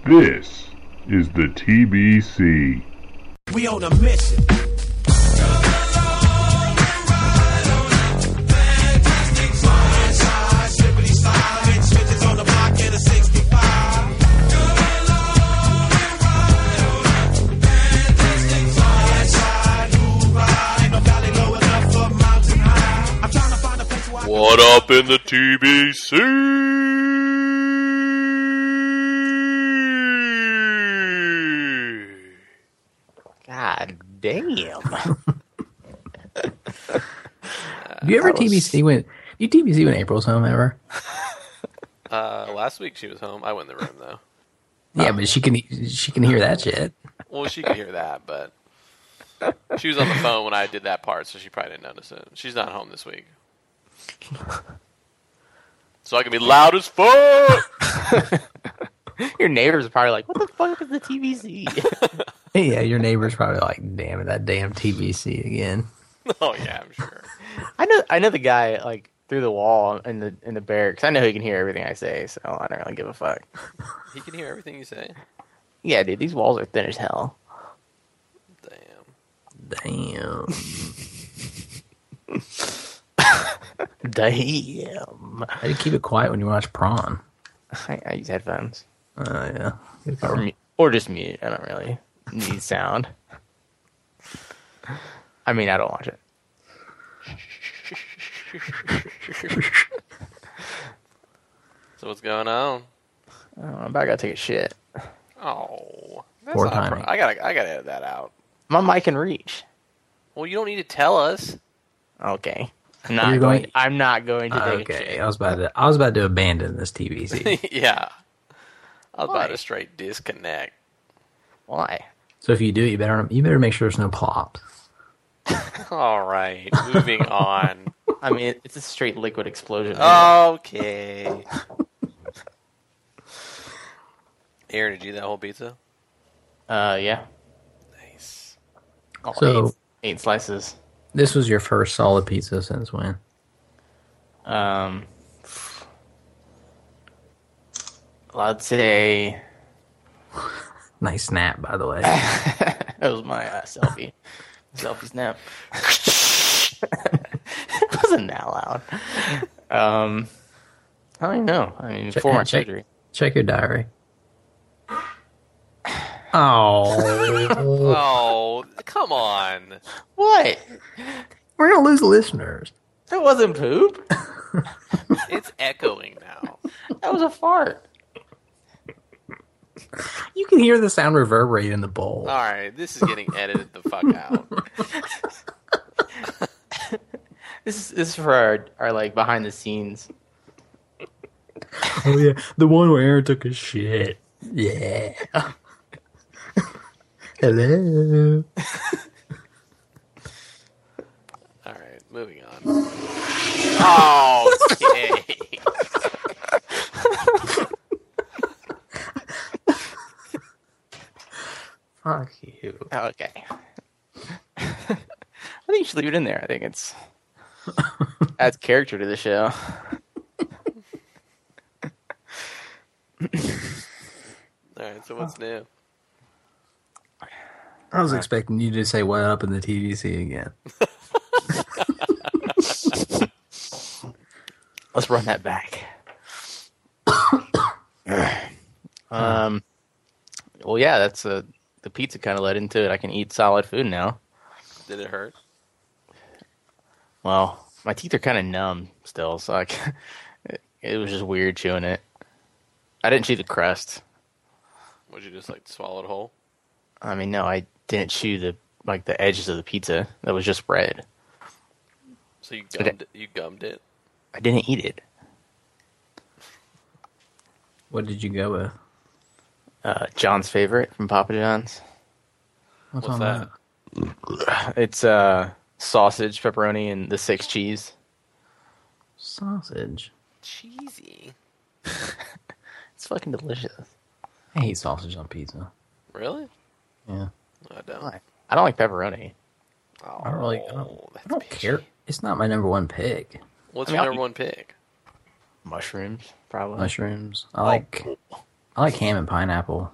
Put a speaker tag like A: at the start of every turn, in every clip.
A: This is the TBC.
B: We on a mission.
C: What up in the TBC?
D: God damn.
E: You ever TBC when you TBC when April's home ever?
C: Last week she was home. I went in the room though.
E: Yeah, but she can hear that shit.
C: Well, she could hear that, but she was on the phone when I did that part, so she probably didn't notice it. She's not home this week. So I can be loud as fuck.
D: Your neighbors are probably like, what the fuck is the TBC?
E: Yeah, your neighbor's probably like, damn it, that damn TBC again.
C: Oh yeah, I'm sure.
D: I know the guy like through the wall in the barracks. I know he can hear everything I say, so I don't really give a fuck.
C: He can hear everything you say.
D: Yeah, dude, these walls are thin as hell.
C: Damn.
D: Damn.
E: How do you keep it quiet when you watch Prawn?
D: I use headphones.
E: Yeah.
D: Or just mute. I don't really need sound. I mean, I don't watch it.
C: So what's going on?
D: I'm about to go take a shit.
C: Oh, that's
E: Poor
C: not
E: timing.
C: I gotta edit that out.
D: My mic can reach.
C: Well, you don't need to tell us.
D: Okay.
E: You're
D: I'm
E: going-
D: not going to take a
E: Okay,
D: shit.
E: I was about to abandon this TBC.
C: Yeah. I was
D: Why?
C: about to straight disconnect.
D: Why?
E: So if you do, you better make sure there's no plop.
C: All right, moving on.
D: I mean, it's a straight liquid explosion.
C: Okay. Aaron, did you eat that whole pizza?
D: Yeah.
C: Nice.
D: Oh,
E: So-
D: eight slices.
E: This was your first solid pizza since when?
D: I'd say
E: Nice snap, by the way.
D: that was my selfie. Selfie snap. It wasn't that loud. I don't even know. I mean, before my surgery.
E: Check your diary. Oh,
C: Oh, come on.
D: What?
E: we're gonna lose listeners.
D: That wasn't poop.
C: It's echoing now.
D: That was a fart.
E: You can hear the sound reverberate in the bowl.
C: All right, this is getting edited the fuck out.
D: This is for our like behind the scenes.
E: Oh yeah, the one where Aaron took a shit. Yeah. Hello.
C: All right, moving on. Oh, okay.
E: Fuck you.
D: Okay. I think you should leave it in there. I think it's adds character to the show.
C: All right, so what's new?
E: I was expecting you to say what up in the TVC again.
D: Let's run that back. Well, yeah, that's the pizza kind of led into it. I can eat solid food now.
C: Did it hurt?
D: Well, my teeth are kind of numb still, so it was just weird chewing it. I didn't chew the crust.
C: Would you just like swallow it whole?
D: I mean, no, I didn't chew the edges of the pizza. That was just bread.
C: So you gummed it?
D: I didn't eat it.
E: What did you go with?
D: John's favorite from Papa John's.
C: What's
E: on
C: that?
D: It's sausage, pepperoni, and the 6 cheese.
E: Sausage.
C: Cheesy.
D: It's fucking delicious.
E: I hate sausage on pizza.
C: Really?
E: Yeah.
C: I don't.
D: I don't like pepperoni.
C: Oh,
E: I don't care. It's not my number one pick.
C: What's
D: I mean,
C: your
D: I'll
C: number one pick?
D: Mushrooms, probably.
E: Mushrooms. I like I like ham and pineapple.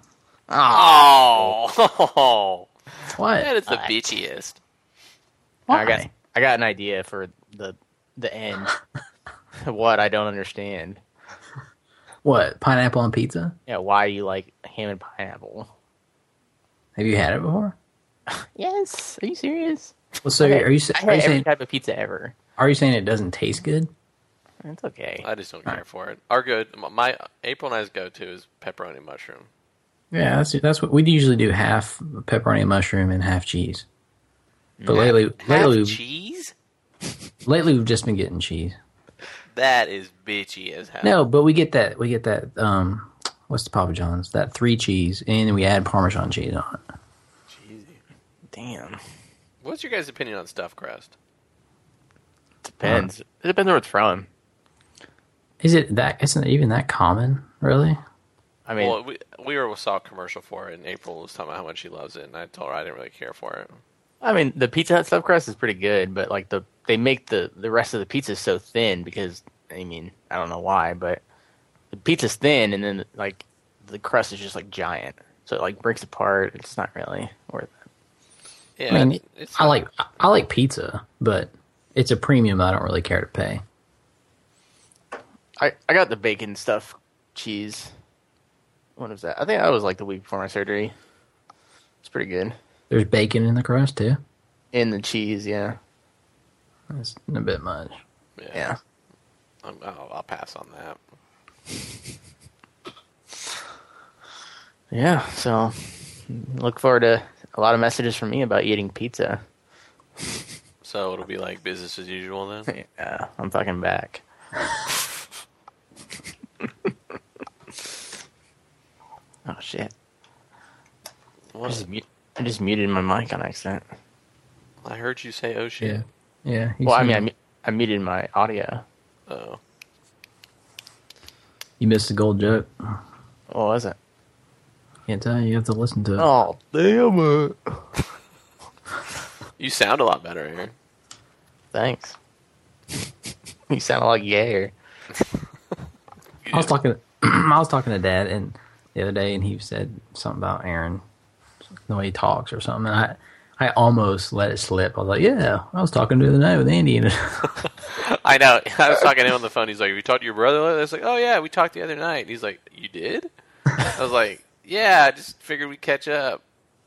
C: Oh,
E: What?
C: that is the bitchiest.
E: Why?
D: I got an idea for the end. What I don't understand.
E: What? Pineapple on pizza?
D: Yeah, why you like ham and pineapple?
E: Have you had it before?
D: Yes. Are you serious?
E: Well, so are you
D: every
E: saying
D: type of pizza ever?
E: are you saying it doesn't taste good?
D: It's okay.
C: I just don't care for it. Our my April and I's go-to is pepperoni mushroom.
E: Yeah, that's what we usually do: half pepperoni and mushroom and half cheese. But lately,
C: Cheese?
E: we've just been getting cheese.
C: That is bitchy as hell.
E: No, but we get that. What's the Papa John's? That 3 cheese, and then we add Parmesan cheese on it.
C: Cheesy.
D: Damn.
C: What's your guys' opinion on stuffed crust?
D: Depends. It depends where it's from.
E: Isn't it even that common, really?
D: I mean,
C: Well, we saw a commercial for it, and April was talking about how much she loves it, and I told her I didn't really care for it.
D: the Pizza Hut stuffed crust is pretty good, but like they make the rest of the pizza so thin because I don't know why, but the pizza's thin and then like the crust is just like giant, so it like breaks apart. It's not really worth it.
C: Yeah,
E: I mean,
C: it's
E: I like pizza, but it's a premium I don't really care to pay.
D: I got the bacon stuffed cheese. What was that? I think that was like the week before my surgery. It's pretty good.
E: There's bacon in the crust too.
D: In the cheese, yeah.
E: That's a bit much.
D: Yeah.
C: I'll pass on that.
D: Yeah, so look forward to a lot of messages from me about eating pizza.
C: So it'll be like business as usual then?
D: Yeah, I'm fucking back. Oh, shit.
C: What?
D: I just muted my mic on accident.
C: I heard you say, oh shit.
E: Yeah.
D: Well, I muted my audio.
C: Oh.
E: You missed the gold joke.
D: What was it?
E: Can't tell you. You have to listen to it.
D: Oh, damn it.
C: You sound a lot better here.
D: Thanks. You sound like Yair.
E: I was talking to Dad and the other day, and he said something about Aaron, the way he talks or something. And I almost let it slip. I was like, "Yeah, I was talking to the other night with Andy." And
C: I know. I was talking to him on the phone. He's like, "Have you talked to your brother?" I was like, "Oh yeah, we talked the other night." And he's like, "You did?" I was like, "Yeah, I just figured we'd catch up."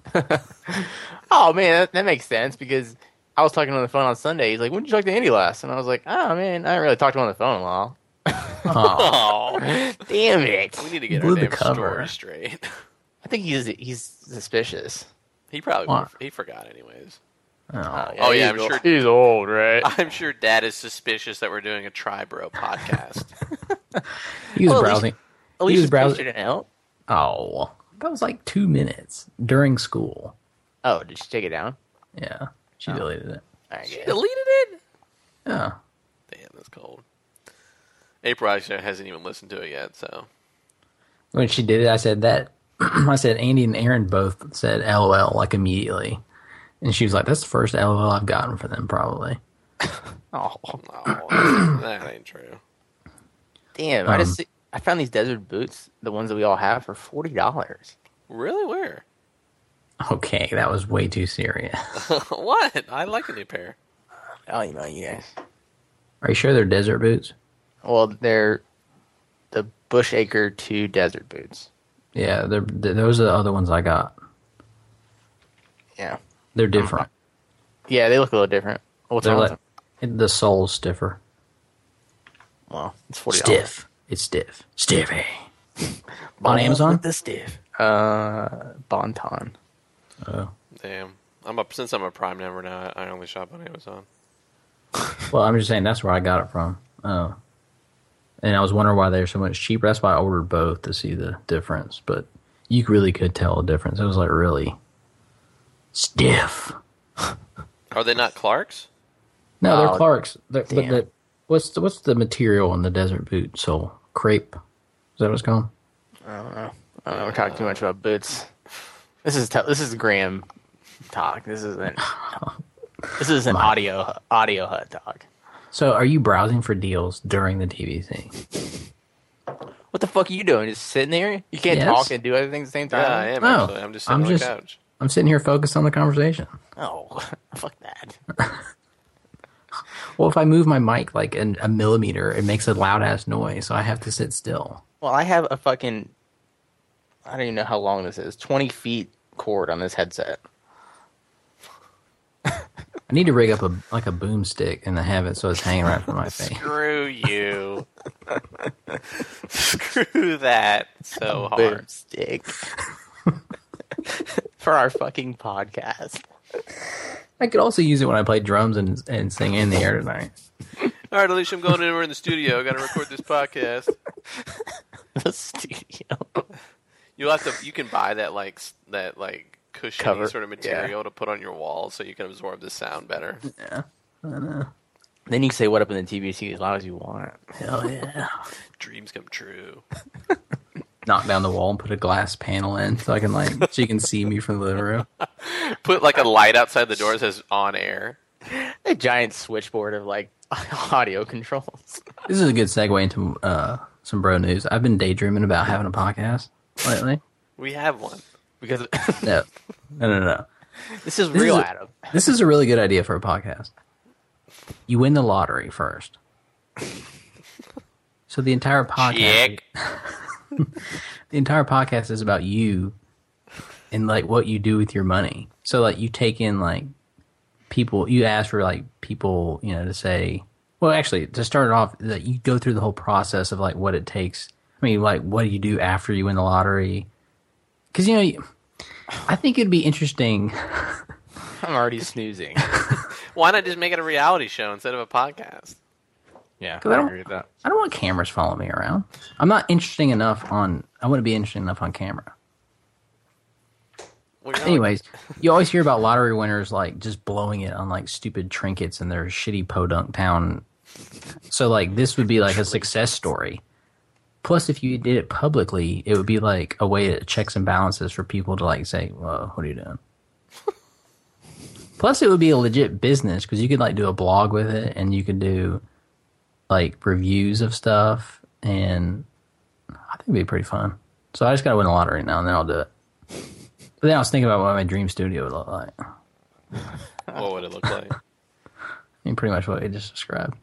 D: Oh, man, that makes sense because I was talking on the phone on Sunday. He's like, when did you talk to Andy last? And I was like, oh, man, I haven't really talked to him on the phone in a while.
C: Oh,
D: Damn it.
C: we need to get
E: Blew
C: our
E: the
C: damn
E: cover.
C: story straight.
D: I think he's suspicious.
C: He probably
E: What?
C: he forgot anyways.
E: oh,
C: Yeah, I'm
D: he's
C: sure.
D: He's old, right?
C: I'm sure Dad is suspicious that we're doing a Tri-Bro podcast.
E: he was
D: Well,
E: browsing.
D: At
E: He
D: least
E: was browsing.
D: didn't help.
E: Oh, that was like 2 minutes during school.
D: Oh, did she take it down?
E: Yeah, she deleted it.
D: All right,
C: She
D: good.
C: deleted it.
E: Yeah.
C: Damn, that's cold. April actually hasn't even listened to it yet, so
E: When she did it, I said that. I said Andy and Aaron both said LOL like immediately, and she was like, "That's the first LOL I've gotten for them, probably."
D: Oh,
C: that ain't true.
D: damn. I found these desert boots, the ones that we all have, for $40.
C: Really? Where?
E: Okay, that was way too serious.
C: What? I like a new pair.
D: I'll email you guys.
E: Are you sure they're desert boots?
D: Well, they're the Bushacre 2 desert boots.
E: Yeah, those are the other ones I got.
D: Yeah.
E: They're different.
D: Yeah, they look a little different. What's
E: They're
D: wrong with
E: like
D: them?
E: the sole's stiffer.
D: Well, it's $40.
E: Stiff. It's stiff. Stiffy. On
D: Balls
E: Amazon?
D: with the stiff. Bonton.
E: Oh.
C: Damn. Since I'm a Prime member now, I only shop on Amazon.
E: Well, I'm just saying that's where I got it from. Oh. And I was wondering why they're so much cheaper. That's why I ordered both to see the difference. But you really could tell the difference. It was like really stiff.
C: Are they not Clark's?
E: No, they're
D: Oh,
E: Clark's.
D: damn.
E: What's the material in the desert boot sole? Crepe? Is that what it's called?
D: I don't know. We're talking too much about boots. This is Graham talk. This isn't audio hut talk.
E: So, are you browsing for deals during the TVC?
C: What
D: What the fuck are you doing? Just sitting there? You can't
E: Yes.
D: talk and do other things at the same time?
C: Yeah, I am
E: No,
C: actually. I'm just sitting on the couch.
E: I'm sitting here focused on the conversation.
D: Oh, fuck that.
E: Well, if I move my mic like a millimeter, it makes a loud ass noise, so I have to sit still.
D: Well, I have a fucking, I don't even know how long this is, 20 feet cord on this headset.
E: I need to rig up a boomstick and have it so it's hanging right from my face.
C: Screw you. Screw that so hard.
D: Boomstick. For our fucking podcast.
E: I could also use it when I play drums and sing in the air tonight.
C: All right, Alicia, I'm going in. We're in the studio. I got to record this podcast.
D: The studio.
C: You'll have to. You can buy that cushiony
D: Cover.
C: sort of material to put on your wall so you can absorb the sound better.
E: Yeah, I know.
D: Then you can say what up in the TBC as loud as you want.
E: Hell yeah.
C: Dreams come true.
E: Knock down the wall and put a glass panel in so I can so you can see me from the living room.
C: Put like a light outside the door that says on air.
D: A giant switchboard of like audio controls.
E: This is a good segue into some bro news. I've been daydreaming about having a podcast lately.
C: We have one.
D: Because
E: No.
D: this is real, Adam.
E: This is a really good idea for a podcast. You win the lottery first. So the entire podcast, the entire podcast is about you and like what you do with your money. So like you take in like people, you ask for like people, to say, well, actually to start it off, that you go through the whole process of like what it takes. I mean, like what do you do after you win the lottery? Because I think it'd be interesting.
D: I'm already snoozing.
C: Why not just make it a reality show instead of a podcast?
D: Yeah,
E: I don't-
D: agree with that.
E: I don't want cameras following me around. I'm not interesting enough I wouldn't be interesting enough on camera.
C: Well, you're not
E: Anyways, you always hear about lottery winners like just blowing it on like stupid trinkets in their shitty podunk town. So like this would be like a success story. Plus, if you did it publicly, it would be like a way to checks and balances for people to like say, "Whoa, what are you doing?" Plus, it would be a legit business because you could like do a blog with it, and you could do like reviews of stuff, and I think it'd be pretty fun. So I just gotta win the lottery now, and then I'll do it. But then I was thinking about what my dream studio would look like.
C: what would it look like?
E: I mean, pretty much what you just described.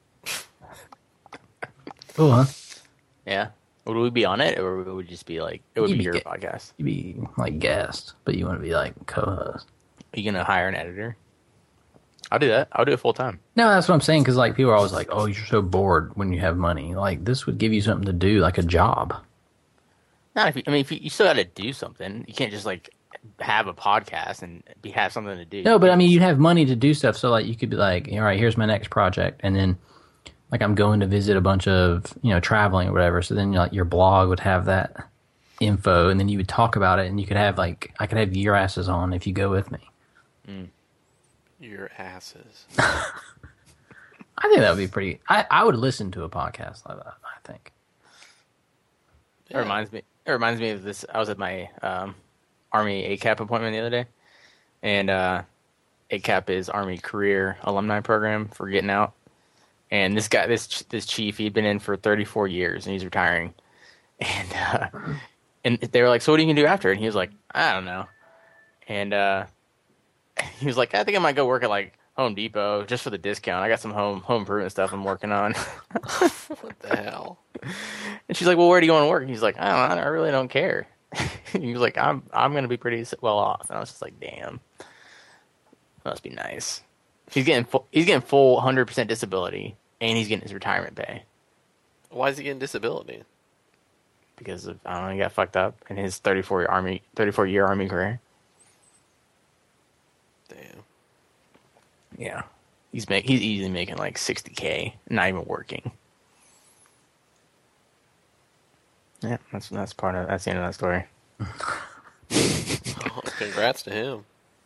E: Oh, huh?
D: Yeah. Would we be on it, or would we just be like, it would
E: You'd
D: be
E: be
D: your
E: ga-
D: podcast?
E: You'd be like guest, but you want to be like co-host.
D: Are you going to hire an editor? I'll do that. I'll do it full time.
E: No, that's what I'm saying. Because like people are always like, "Oh, you're so bored when you have money." Like this would give you something to do, like a job.
D: Not if you, I mean, if you still got to do something. You can't just like have a podcast and have something to do.
E: No, but I mean, you'd have money to do stuff. So like you could be like, "All right, here's my next project," and then like I'm going to visit a bunch of traveling or whatever. So then your blog would have that info, and then you would talk about it, and you could have like I could have your asses on if you go with me.
C: Your asses.
E: I think that would be pretty. I would listen to a podcast like that. I think.
D: It reminds me. It reminds me of this. I was at my Army ACAP appointment the other day, and ACAP is Army Career Alumni Program for getting out. And this guy, this chief, he'd been in for 34 years, and he's retiring. And they were like, "So what are you gonna do after?" And he was like, "I don't know." And he was like, "I think I might go work at like Home Depot just for the discount. I got some home improvement stuff I'm working on."
C: What the hell?
D: And she's like, "Well, where do you want to work?" And he's like, "I don't know. I really don't care." He was like, I'm going to be pretty well off." And I was just like, "Damn, must be nice." He's getting full 100% disability, and he's getting his retirement pay
C: Why is he getting disability?
D: because of, I don't know, he got fucked up in his 34 year Army career.
C: Damn.
D: Yeah, he's easily making like $60K, not even working. Yeah, that's the end of that story.
C: Oh, congrats to him.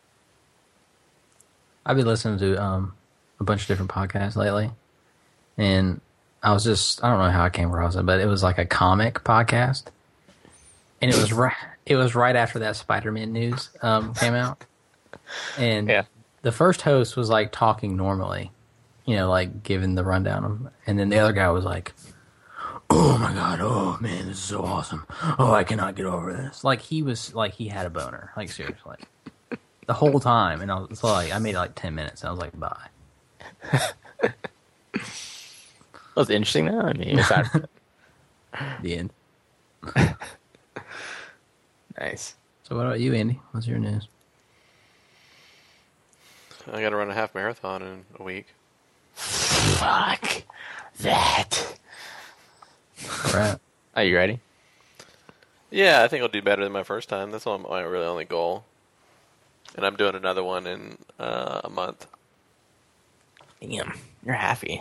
E: I've been listening to a bunch of different podcasts lately, and I don't know how I came across it, but it was like a comic podcast, and it was right after that Spider-Man news came out, and
D: Yeah.
E: the first host was like talking normally, like giving the rundown, and then the other guy was like, oh my god, oh man, this is so awesome. Oh, I cannot get over this. Like he had a boner. Like seriously, the whole time. And I made it like 10 minutes. And I was like, bye.
D: That was interesting though. I mean,
E: The end.
D: nice.
E: So what about you, Andy? What's your news?
C: I got to run a half marathon in a week.
D: Fuck that.
E: Crap.
D: Are you ready?
C: Yeah, I think I'll do better than my first time. That's my really only goal. And I'm doing another one in a month.
D: Damn, you're happy.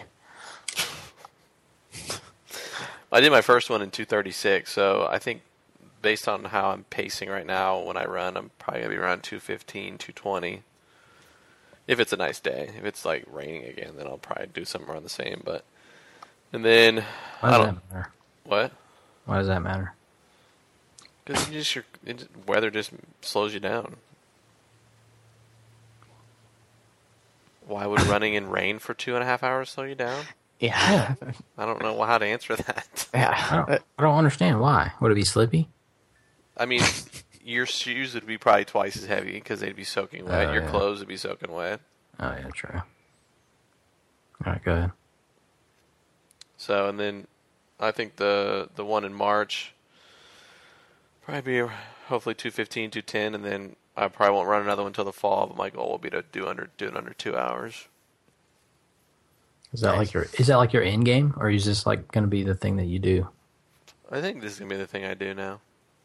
C: I did my first one in 2:36, so I think based on how I'm pacing right now when I run, I'm probably going to be around 2:15, 2:20. If it's a nice day. If it's like raining again, then I'll probably do something around the same. And then
E: Why does that matter?
C: What?
E: Why does that matter?
C: Because weather just slows you down. Why would running in rain for 2.5 hours slow you down?
D: Yeah.
C: I don't know how to answer that.
D: Yeah.
E: I don't understand why. Would it be slippy?
C: I mean, your shoes would be probably twice as heavy because they'd be soaking wet. Your
E: yeah.
C: clothes would be soaking wet.
E: Oh yeah, true. All right, go ahead.
C: So, and then I think the one in March probably be hopefully 2:15, 2:10, and then I probably won't run another one until the fall. But my goal will be to do it under 2 hours.
E: Is that like your end game, or is this like going to be the thing that you do?
C: I think this is gonna be the thing I do now.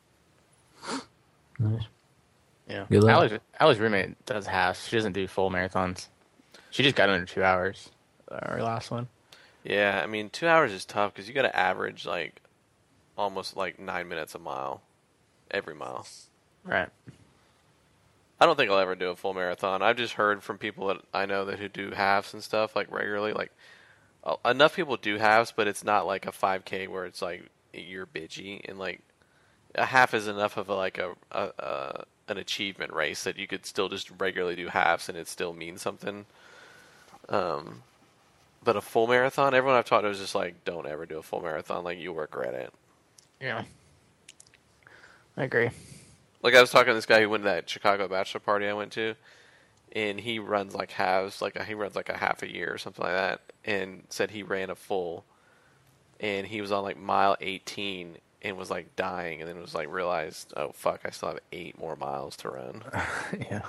E: Nice.
D: Yeah.
E: Good luck.
D: Allie's roommate does halves. She doesn't do full marathons. She just got under 2 hours. Her last one.
C: Yeah, I mean 2 hours is tough because you got to average like almost like 9 minutes a mile, every mile.
D: Right.
C: I don't think I'll ever do a full marathon. I've just heard from people that I know who do halves and stuff like regularly. Like enough people do halves, but it's not like a 5K where it's like you're bitchy, and like a half is enough of an achievement race that you could still just regularly do halves and it still means something. But a full marathon, everyone I've talked to is just like, don't ever do a full marathon. Like you'll regret it.
D: Yeah. I agree.
C: Like I was talking to this guy who went to that Chicago bachelor party I went to, and he runs like halves, he runs like a half a year or something like that, and said he ran a full, and he was on like mile 18 and was like dying, and then was like realized, oh fuck, I still have 8 more miles to run.
D: Yeah.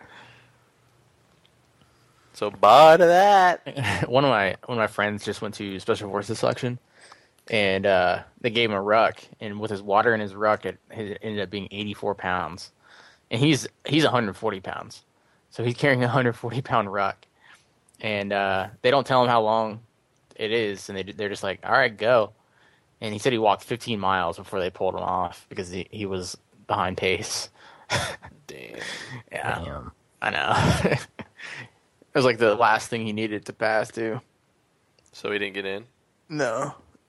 C: So bye to that.
D: One of my friends just went to Special Forces selection, and they gave him a ruck, and with his water in his ruck, it ended up being 84 pounds, and he's 140 pounds, so he's carrying a 140-pound ruck, and they don't tell him how long it is, and they're just like, all right, go, and he said he walked 15 miles before they pulled him off because he was behind pace.
C: Damn.
D: Yeah,
E: Damn.
D: I know. It was like the last thing he needed to pass to.
C: So he didn't get in?
D: No.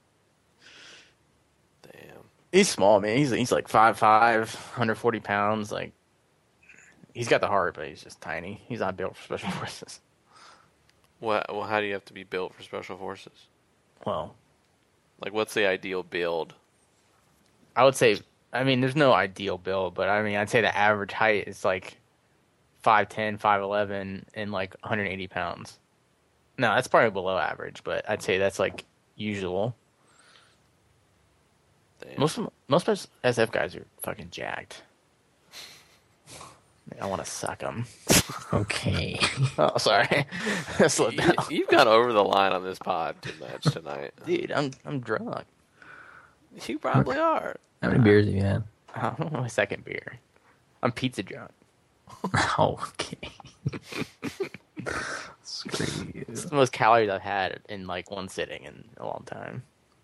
C: Damn.
D: He's small, man. He's like 5'5", 140 pounds. Like, he's got the heart, but he's just tiny. He's not built for Special Forces.
C: Well, how do you have to be built for Special Forces?
D: Well,
C: Like, what's the ideal build?
D: I would say, I mean, there's no ideal build, but I mean, I'd say the average height is like 5'10", 5'11", and like 180 pounds. No, that's probably below average, but I'd say that's like usual.
C: Damn.
D: Most SF guys are fucking jacked. I want to suck them.
E: Okay.
D: Oh, sorry. Slow down.
C: You've gone over the line on this pod too much tonight.
D: Dude, I'm drunk.
C: You probably are.
E: How many beers have you had?
D: I'm on my second beer. I'm pizza drunk.
E: Oh, okay. Screw you.
D: It's the most calories I've had in like one sitting in a long time.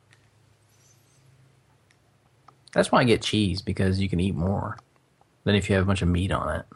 E: That's why I get cheese, because you can eat more than if you have a bunch of meat on it.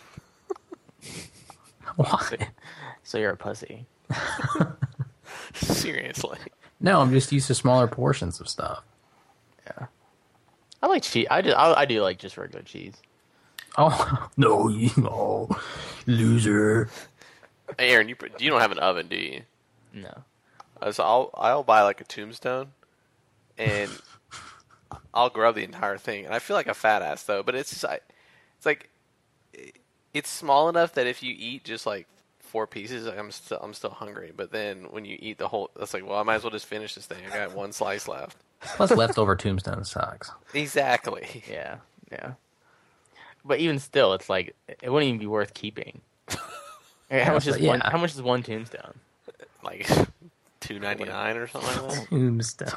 E: Why?
D: So you're a pussy.
C: Seriously.
E: No, I'm just used to smaller portions of stuff.
D: Yeah. I like cheese. I do like just regular cheese.
E: Oh, no, loser.
C: Hey, Aaron, you don't have an oven, do you?
D: No.
C: So I'll buy like a Tombstone, and I'll grab the entire thing, and I feel like a fat ass though. But it's just, it's like it's small enough that if you eat just like 4 pieces, I'm still hungry. But then when you eat the whole, it's like, well, I might as well just finish this thing. I got 1 slice left.
E: Plus leftover Tombstone sucks.
C: Exactly.
D: Yeah, yeah. But even still, it's like it wouldn't even be worth keeping. How much is one? How much is 1 Tombstone?
C: Like $2.99 or something like that.
E: Tombstone.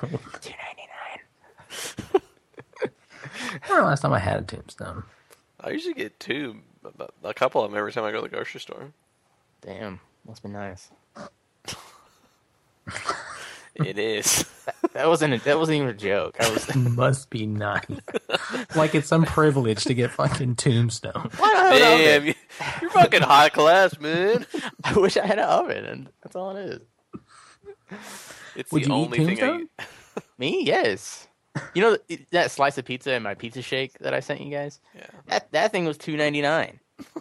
D: $2.99.
E: I remember the last time I had a Tombstone.
C: I usually get 2, a couple of them every time I go to the grocery store.
D: Damn, must be nice.
C: It is.
D: That wasn't even a joke. I was.
E: Must be nice. Like it's some privilege to get fucking Tombstone.
C: Damn, you're fucking high class, man.
D: I wish I had an oven, and that's all it is.
C: It's
E: Would
C: the
E: you eat
C: only thing I
E: Tombstone?
D: Me? Yes. You know that slice of pizza and my pizza shake that I sent you guys?
C: Yeah.
D: That thing was $2.99.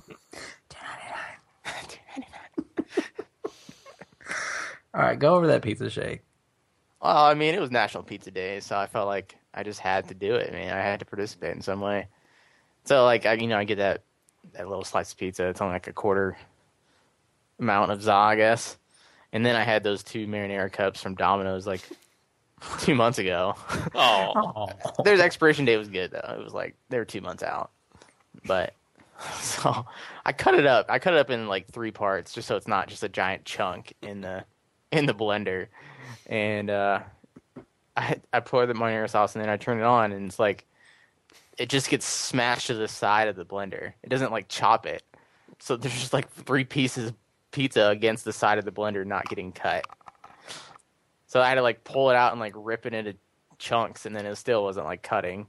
E: All right, go over that pizza shake.
D: Well, I mean, it was National Pizza Day, so I felt like I just had to do it. I mean, I had to participate in some way. So, like, I get that little slice of pizza. It's only like a quarter amount of za, I guess. And then I had those 2 marinara cups from Domino's like 2 months ago.
C: Oh,
D: Their expiration date was good though. It was like they were 2 months out. But so I cut it up. I cut it up in like 3 parts, just so it's not just a giant chunk in the blender. And I pour the marinara sauce, and then I turn it on, and it's like it just gets smashed to the side of the blender. It doesn't like chop it. So there's just like 3 pieces of pizza against the side of the blender not getting cut. So I had to like pull it out and like rip it into chunks, and then it still wasn't like cutting.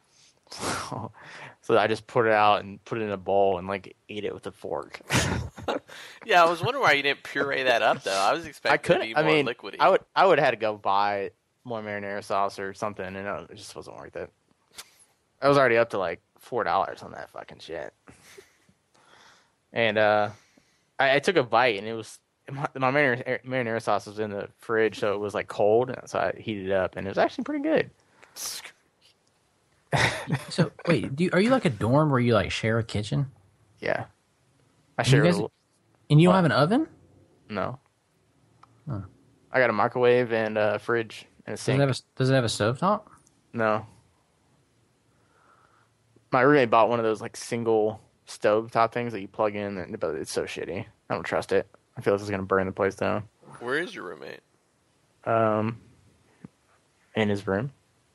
D: So I just put it out and put it in a bowl and like ate it with a fork.
C: yeah. I was wondering why you didn't puree that up though. I was expecting it to be more liquidy.
D: I would have had to go buy more marinara sauce or something, and it just wasn't worth it. I was already up to like $4 on that fucking shit. And I took a bite, and it was my marinara sauce was in the fridge, so it was like cold, so I heated it up, and it was actually pretty good.
E: So wait, are you like a dorm where you like share a kitchen?
D: Yeah, I share.
E: And you don't have an oven?
D: No.
E: Huh.
D: I got a microwave and a fridge and a sink.
E: Does it have a stovetop?
D: No. My roommate bought one of those like single stovetop things that you plug in, but it's so shitty. I don't trust it. I feel like it's gonna burn the place down.
C: Where is your roommate?
D: In his room.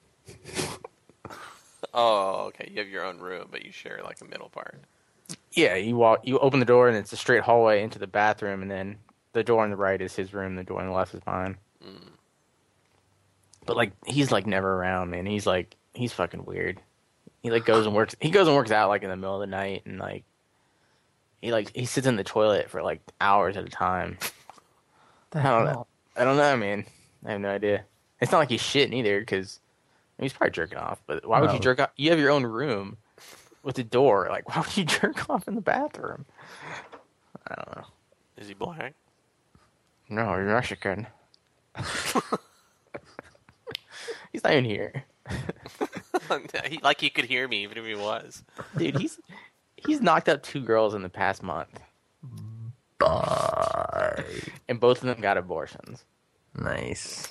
C: Oh, okay. You have your own room, but you share like the middle part.
D: Yeah, you open the door, and it's a straight hallway into the bathroom, and then the door on the right is his room, the door on the left is mine. Mm. But like, he's like never around, man. He's fucking weird. He like goes and works out like in the middle of the night, and like he sits in the toilet for like hours at a time. I don't know, man. I have no idea. It's not like he's shitting either, because he's probably jerking off. But why would you jerk off? You have your own room with a door. Like, why would you jerk off in the bathroom? I don't know.
C: Is he black?
D: No, he's Mexican. He's not even here.
C: He could hear me even if he was.
D: Dude, he's knocked up 2 girls in the past month.
E: Bye.
D: And both of them got abortions.
E: Nice.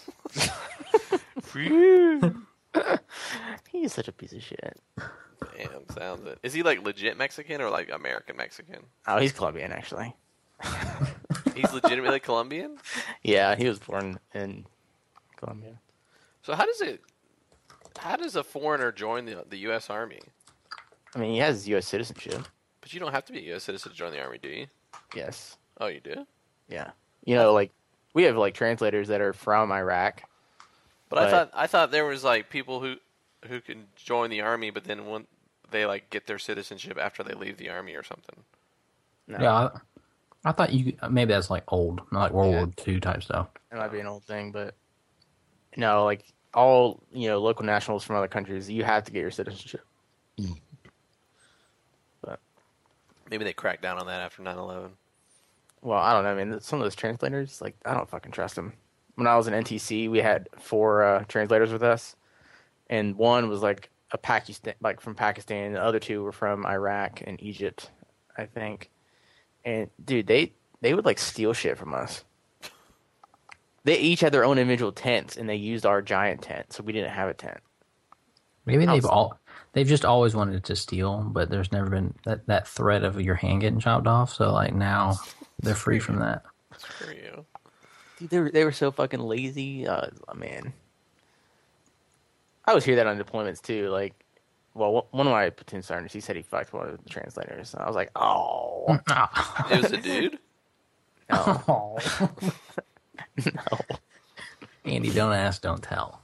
D: He's such a piece of shit.
C: Damn, sounds it. Is he like legit Mexican or like American Mexican?
D: Oh, he's Colombian, actually.
C: He's legitimately Colombian?
D: Yeah, he was born in Colombia.
C: So how does a foreigner join the U.S. Army?
D: I mean, he has U.S. citizenship.
C: But you don't have to be a U.S. citizen to join the Army, do you?
D: Yes.
C: Oh, you do?
D: Yeah. You know, like, we have, like, translators that are from Iraq.
C: But I thought there was, like, people who can join the Army, but then when they, like, get their citizenship after they leave the Army or something.
E: No. Yeah, I thought maybe that's, like, old, not like World War II type stuff.
D: It might be an old thing, but no, like, all, local nationals from other countries, you have to get your citizenship.
E: Mm.
D: But
C: maybe they cracked down on that after 9/11.
D: Well, I don't know, man. Some of those translators, like, I don't fucking trust them. when I was in NTC, we had 4 translators with us, and one was like a Pakistan, like from Pakistan. The other 2 were from Iraq and Egypt, I think. And dude, they would like steal shit from us. They each had their own individual tents, and they used our giant tent, so we didn't have a tent.
E: Maybe they've just always wanted to steal, but there's never been that threat of your hand getting chopped off. So like now they're free from that.
C: For you.
D: Dude, they were so fucking lazy. Man, I always hear that on deployments too. Like, well, one of my platoon sergeants, he said he fucked one of the translators. And I was like, oh,
C: It was a dude?
D: no, no.
E: Andy, don't ask, don't tell.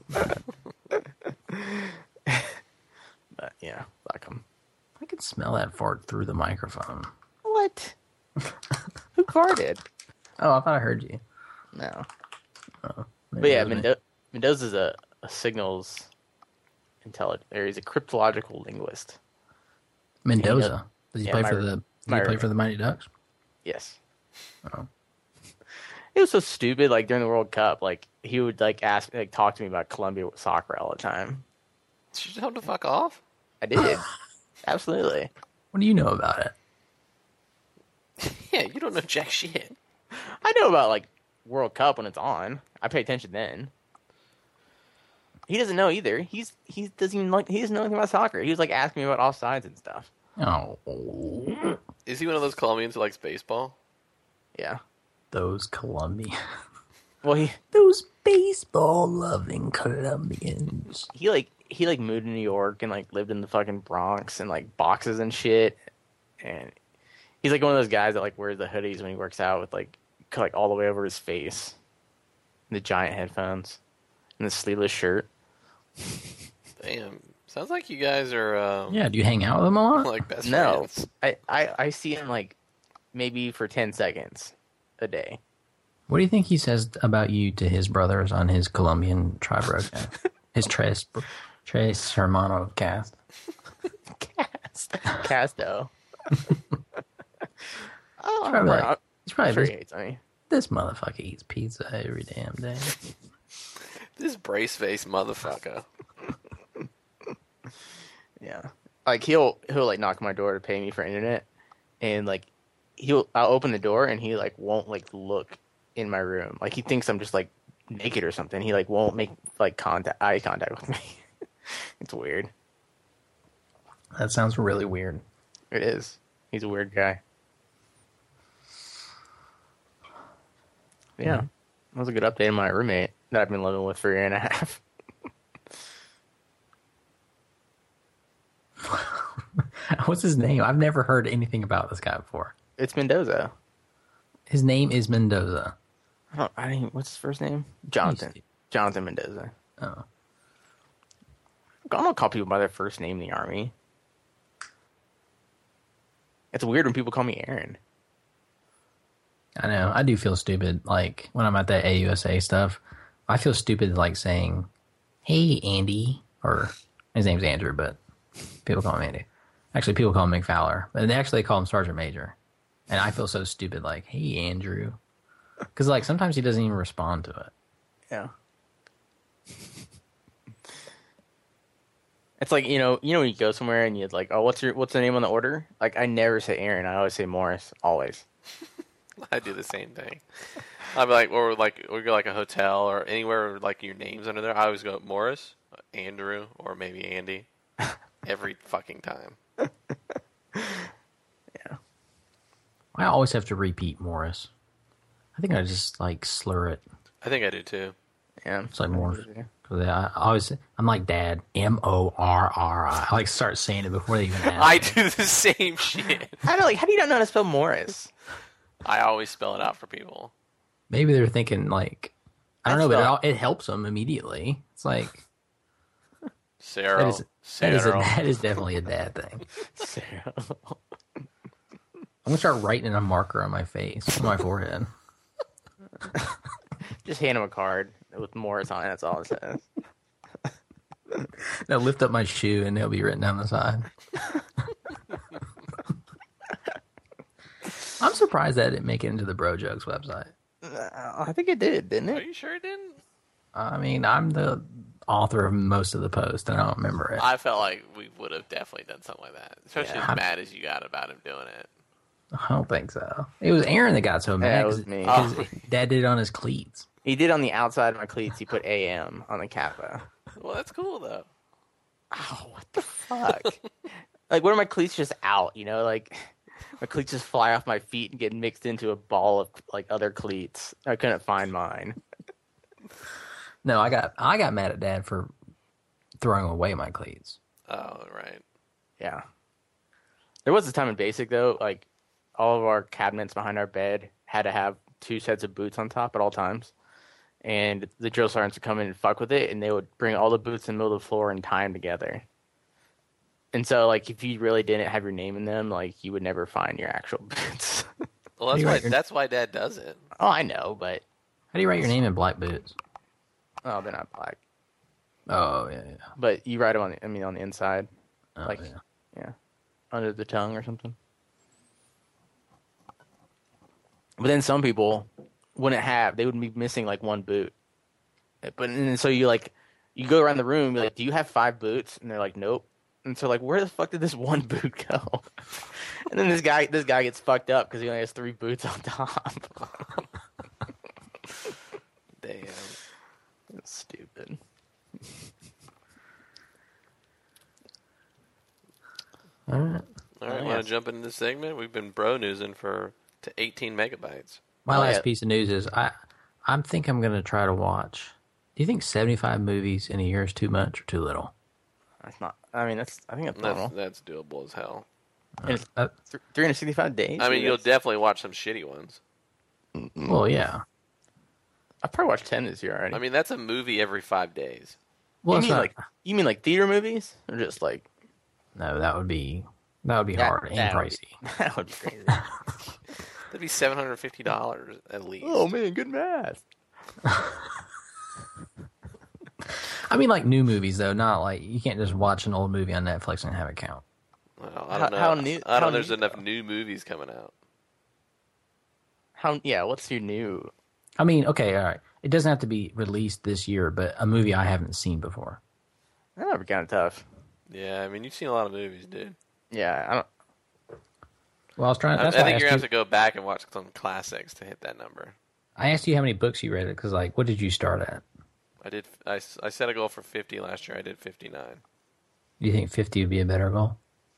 D: But yeah, fuck him.
E: I could smell that fart through the microphone.
D: What? Who farted?
E: Oh, I thought I heard you.
D: No.
E: Maybe
D: But yeah,
E: it was me.
D: Mendoza's a signals intelligence, or he's a cryptological linguist.
E: Mendoza. Does he
D: Yeah,
E: play
D: my-
E: for the? Did
D: my
E: he play
D: roommate.
E: for the Mighty Ducks?
D: Yes.
E: Oh.
D: It was so stupid. Like during the World Cup, like he would like ask, like talk to me about Columbia soccer all the time.
C: Did you tell him to fuck off?
D: I did. Absolutely.
E: What do you know about it?
C: Yeah, you don't know jack shit.
D: I know about like World Cup when it's on. I pay attention then. He doesn't know either. He doesn't know anything about soccer. He was like asking me about offsides and stuff.
E: Oh,
C: Is he one of those Colombians who likes baseball?
D: Yeah.
E: those Colombians.
D: Well,
E: Those baseball-loving Colombians.
D: he moved to New York and like lived in the fucking Bronx and like boxes and shit. And he's like one of those guys that like wears the hoodies when he works out with like all the way over his face, the giant headphones, and the sleeveless shirt.
C: Damn. Sounds like you guys are
E: Yeah, do you hang out with them a lot?
C: like best
D: No,
C: friends.
D: I see him like maybe for 10 seconds a day.
E: What do you think he says about you to his brothers on his Colombian tribe broadcast? His Tres Hermano cast.
D: Casto. Oh,
E: Probably like-
D: I'm
E: He's probably
D: sure
E: this,
D: he hates me.
E: this motherfucker eats pizza every damn day.
C: This brace face motherfucker.
D: Yeah, like he'll like knock on my door to pay me for internet, and like I'll open the door and he like won't like look in my room. Like he thinks I'm just like naked or something. He like won't make like eye contact with me. It's weird.
E: That sounds really weird.
D: It is. He's a weird guy. Yeah, that was a good update on my roommate that I've been living with for a year and a half.
E: What's his name? I've never heard anything about this guy before.
D: It's Mendoza.
E: His name is Mendoza.
D: What's his first name? Jonathan. Jonathan Mendoza.
E: Oh.
D: I don't call people by their first name in the Army. It's weird when people call me Aaron.
E: I know. I do feel stupid. Like, when I'm at that AUSA stuff, I feel stupid, like, saying, hey, Andy. Or, his name's Andrew, but people call him Andy. Actually, people call him McFowler. And they call him Sergeant Major. And I feel so stupid, like, hey, Andrew. Because, like, sometimes he doesn't even respond to it.
D: Yeah. It's like, you know when you go somewhere and you're like, oh, what's the name on the order? Like, I never say Aaron. I always say Morris. Always.
C: I do the same thing. I'd be like, or we go like a hotel or anywhere with, like your names under there. I always go Morris, Andrew, or maybe Andy. Every fucking time.
D: Yeah.
E: I always have to repeat Morris. I think I just, like, slur it.
C: I think I do too.
D: Yeah.
E: It's like Morris. Because I'm like Dad. Morri. I like start saying it before they even ask.
C: I do the same shit.
D: I don't like. How do you not know how to spell Morris?
C: I always spell it out for people.
E: Maybe they're thinking, like, I don't know,
D: That's
E: but it helps them immediately. It's like,
C: Sarah.
E: that is definitely a dad thing.
D: Sarah.
E: I'm going to start writing a marker on my face, on my forehead.
D: Just hand him a card with Morris on it. That's all it says.
E: Now lift up my shoe and it'll be written down the side. I'm surprised that didn't make it into the Bro Jokes website.
D: I think it did, didn't
C: Are
D: it?
C: you sure it didn't?
E: I mean, I'm the author of most of the post, and I don't remember it.
C: I felt like we would have definitely done something like that, especially
D: Yeah.
C: as mad as you got about him doing it.
E: I don't think so. It was Aaron that got so mad.
D: Yeah, it was
E: 'cause
D: me.
E: his dad did it on his cleats.
D: He did on the outside of my cleats. He put AM on the Kappa.
C: Well, that's cool though.
D: Oh, what the fuck? Like, what are my cleats just out? You know, like my cleats just fly off my feet and get mixed into a ball of like other cleats. I couldn't find mine.
E: No, I got mad at Dad for throwing away my cleats.
C: Oh, right.
D: Yeah. There was a time in basic though, like all of our cabinets behind our bed had to have 2 sets of boots on top at all times. And the drill sergeants would come in and fuck with it, and they would bring all the boots in the middle of the floor and tie them together. And so, like, if you really didn't have your name in them, like, you would never find your actual boots.
C: Well,
E: You write your-
C: that's why Dad does it.
D: Oh, I know, but
E: How do you write your name in black boots?
D: oh, they're not black.
E: Oh yeah, yeah.
D: But you write them on the inside,
E: Oh,
D: like
E: yeah.
D: yeah, under the tongue or something. But then some people wouldn't have; they would be missing like one boot. But and so you go around the room, you're like, "Do you have 5 boots?" And they're like, "Nope." And so like, where the fuck did this one boot go? And then this guy gets fucked up because he only has 3 boots on top.
C: Damn.
D: That's stupid.
E: All right.
C: All right,
D: Oh,
C: want
D: yeah.
C: to jump into this segment? We've been bro newsing to 18 megabytes.
E: My
D: Oh,
E: last
D: yeah.
E: piece of news is I think I'm going to try to watch. Do you think 75 movies in a year is too much or too little?
D: That's not. I mean, I think that's normal.
C: That's doable as hell.
D: And it's
E: Uh,
D: 365 days.
C: I mean,
D: Dude,
C: you'll
D: that's-
C: definitely watch some shitty ones.
E: Well, yeah.
D: I've probably watched 10 this year already.
C: I mean, that's a movie every 5 days.
E: Well,
D: you
E: it's
D: mean
E: not,
D: like theater movies or just like
E: no, that would be hard and
D: that would be-
E: pricey.
D: That would be crazy.
C: That'd be $750 at least.
D: Oh man, good math.
E: I mean, like new movies though, not like you can't just watch an old movie on Netflix and have it count.
C: Well, I don't know.
D: How new-
C: I don't
D: how
C: know. There's
D: new,
C: enough
D: though?
C: new movies coming out.
D: What's your new?
E: I mean, okay, all right. It doesn't have to be released this year, but a movie I haven't seen before.
D: That would be kind of tough.
C: Yeah, I mean, you've seen a lot of movies, dude.
D: Yeah, I don't.
E: Well, I was trying.
C: I
E: That's why
C: think
E: I
C: you're
E: asked
C: gonna have
E: you,
C: to go back and watch some classics to hit that number.
E: I asked you how many books you read it because, like, what did you start at?
C: I set a goal for 50 last year. I did 59.
E: Do you think 50 would be a better goal?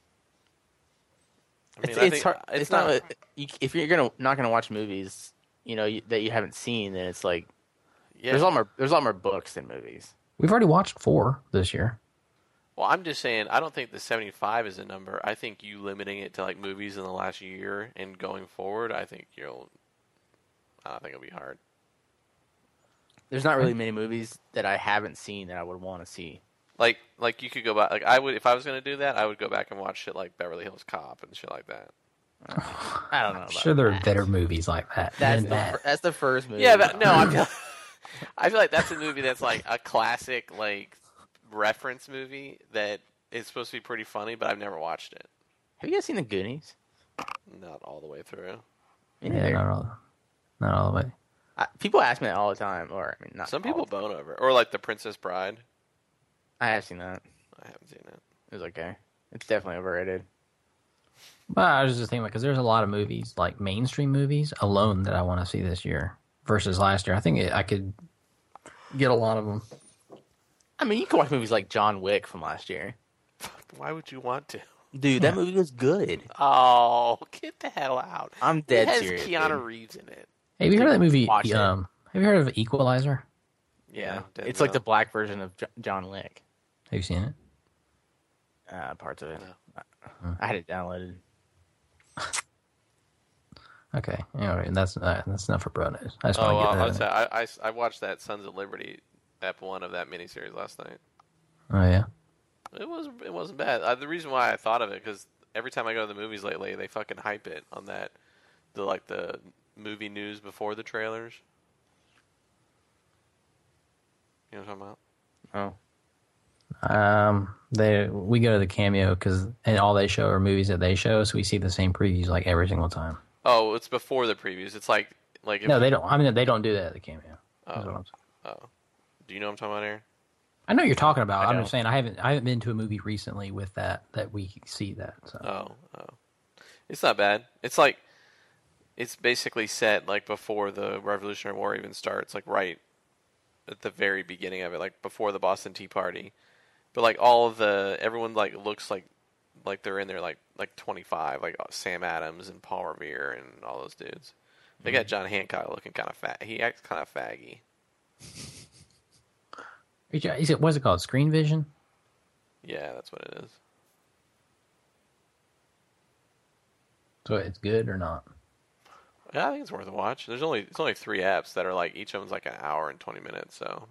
C: I mean,
D: It's hard. It's not. If you're not gonna watch movies, that you haven't seen, then it's like
C: Yeah.
D: there's a lot more books than movies.
E: We've already watched 4 this year.
C: Well, I'm just saying, I don't think the 75 is a number. I think you limiting it to like movies in the last year and going forward, I think it'll be hard.
D: There's not really many movies that I haven't seen that I would want to see.
C: Like you could go back. Like I would, if I was going to do that, I would go back and watch shit like Beverly Hills Cop and shit like that.
D: I don't know. About
E: Sure, there are
D: that.
E: better movies like that.
D: That's
E: than that.
D: that's the first movie.
C: Yeah, but no, I feel like that's a movie that's like a classic like reference movie that is supposed to be pretty funny, but I've never watched it.
D: Have you guys seen The Goonies?
C: Not all the way through.
E: Yeah, not all the way.
D: People ask me that all the time, or I mean, not
C: Some
D: all
C: people
D: the time.
C: bone over, or like The Princess Bride.
D: I have seen that.
C: I haven't seen it.
D: It was okay. It's definitely overrated.
E: But I was just thinking because there's a lot of movies, like mainstream movies, alone that I want to see this year versus last year. I think I could get a lot of them.
D: I mean, you can watch movies like John Wick from last year.
C: Why would you want to?
D: Dude, that movie was good.
C: Oh, get the hell out!
D: I'm dead
C: It has
D: serious.
C: Keanu
D: dude.
C: Reeves in it.
E: Hey, have you heard of that movie?
D: Watch it.
E: Have you heard of Equalizer?
C: Yeah, didn't
D: It's like
C: know.
D: the black version of John Wick.
E: Have you seen it?
D: Parts of it.
C: No.
D: I had it downloaded.
E: Okay, anyway, that's enough for bro news. I just
C: Oh,
E: want to
C: well,
E: get that.
C: I watched that Sons of Liberty ep 1 of that miniseries last night.
E: Oh yeah.
C: It wasn't bad. The reason why I thought of it because every time I go to the movies lately, they fucking hype it on the movie news before the trailers. You know what I'm talking about?
D: Oh.
E: We go to the Cameo and all they show are movies that they show, so we see the same previews like every single time.
C: Oh, it's before the previews. It's like if
E: No, they don't. I mean, they don't do that at the Cameo.
C: Oh.
E: That's what I'm saying.
C: Oh. Do you know what I'm talking about, Aaron?
E: I know what you're talking about.
D: I
E: I'm
D: don't.
E: just saying I haven't been to a movie recently with that we see that. So
C: Oh. It's not bad. It's basically set like before the Revolutionary War even starts, like right at the very beginning of it, like before the Boston Tea Party. But like everyone like looks like they're in there like 25, like Sam Adams and Paul Revere and all those dudes. They got John Hancock looking kind of fat. He acts kind of faggy.
E: what's it called? Screen Vision?
C: Yeah, that's what it is.
E: So it's good or not?
C: Yeah, I think it's worth a watch. It's only 3 apps that are like each of them's like an hour and 20 minutes. So.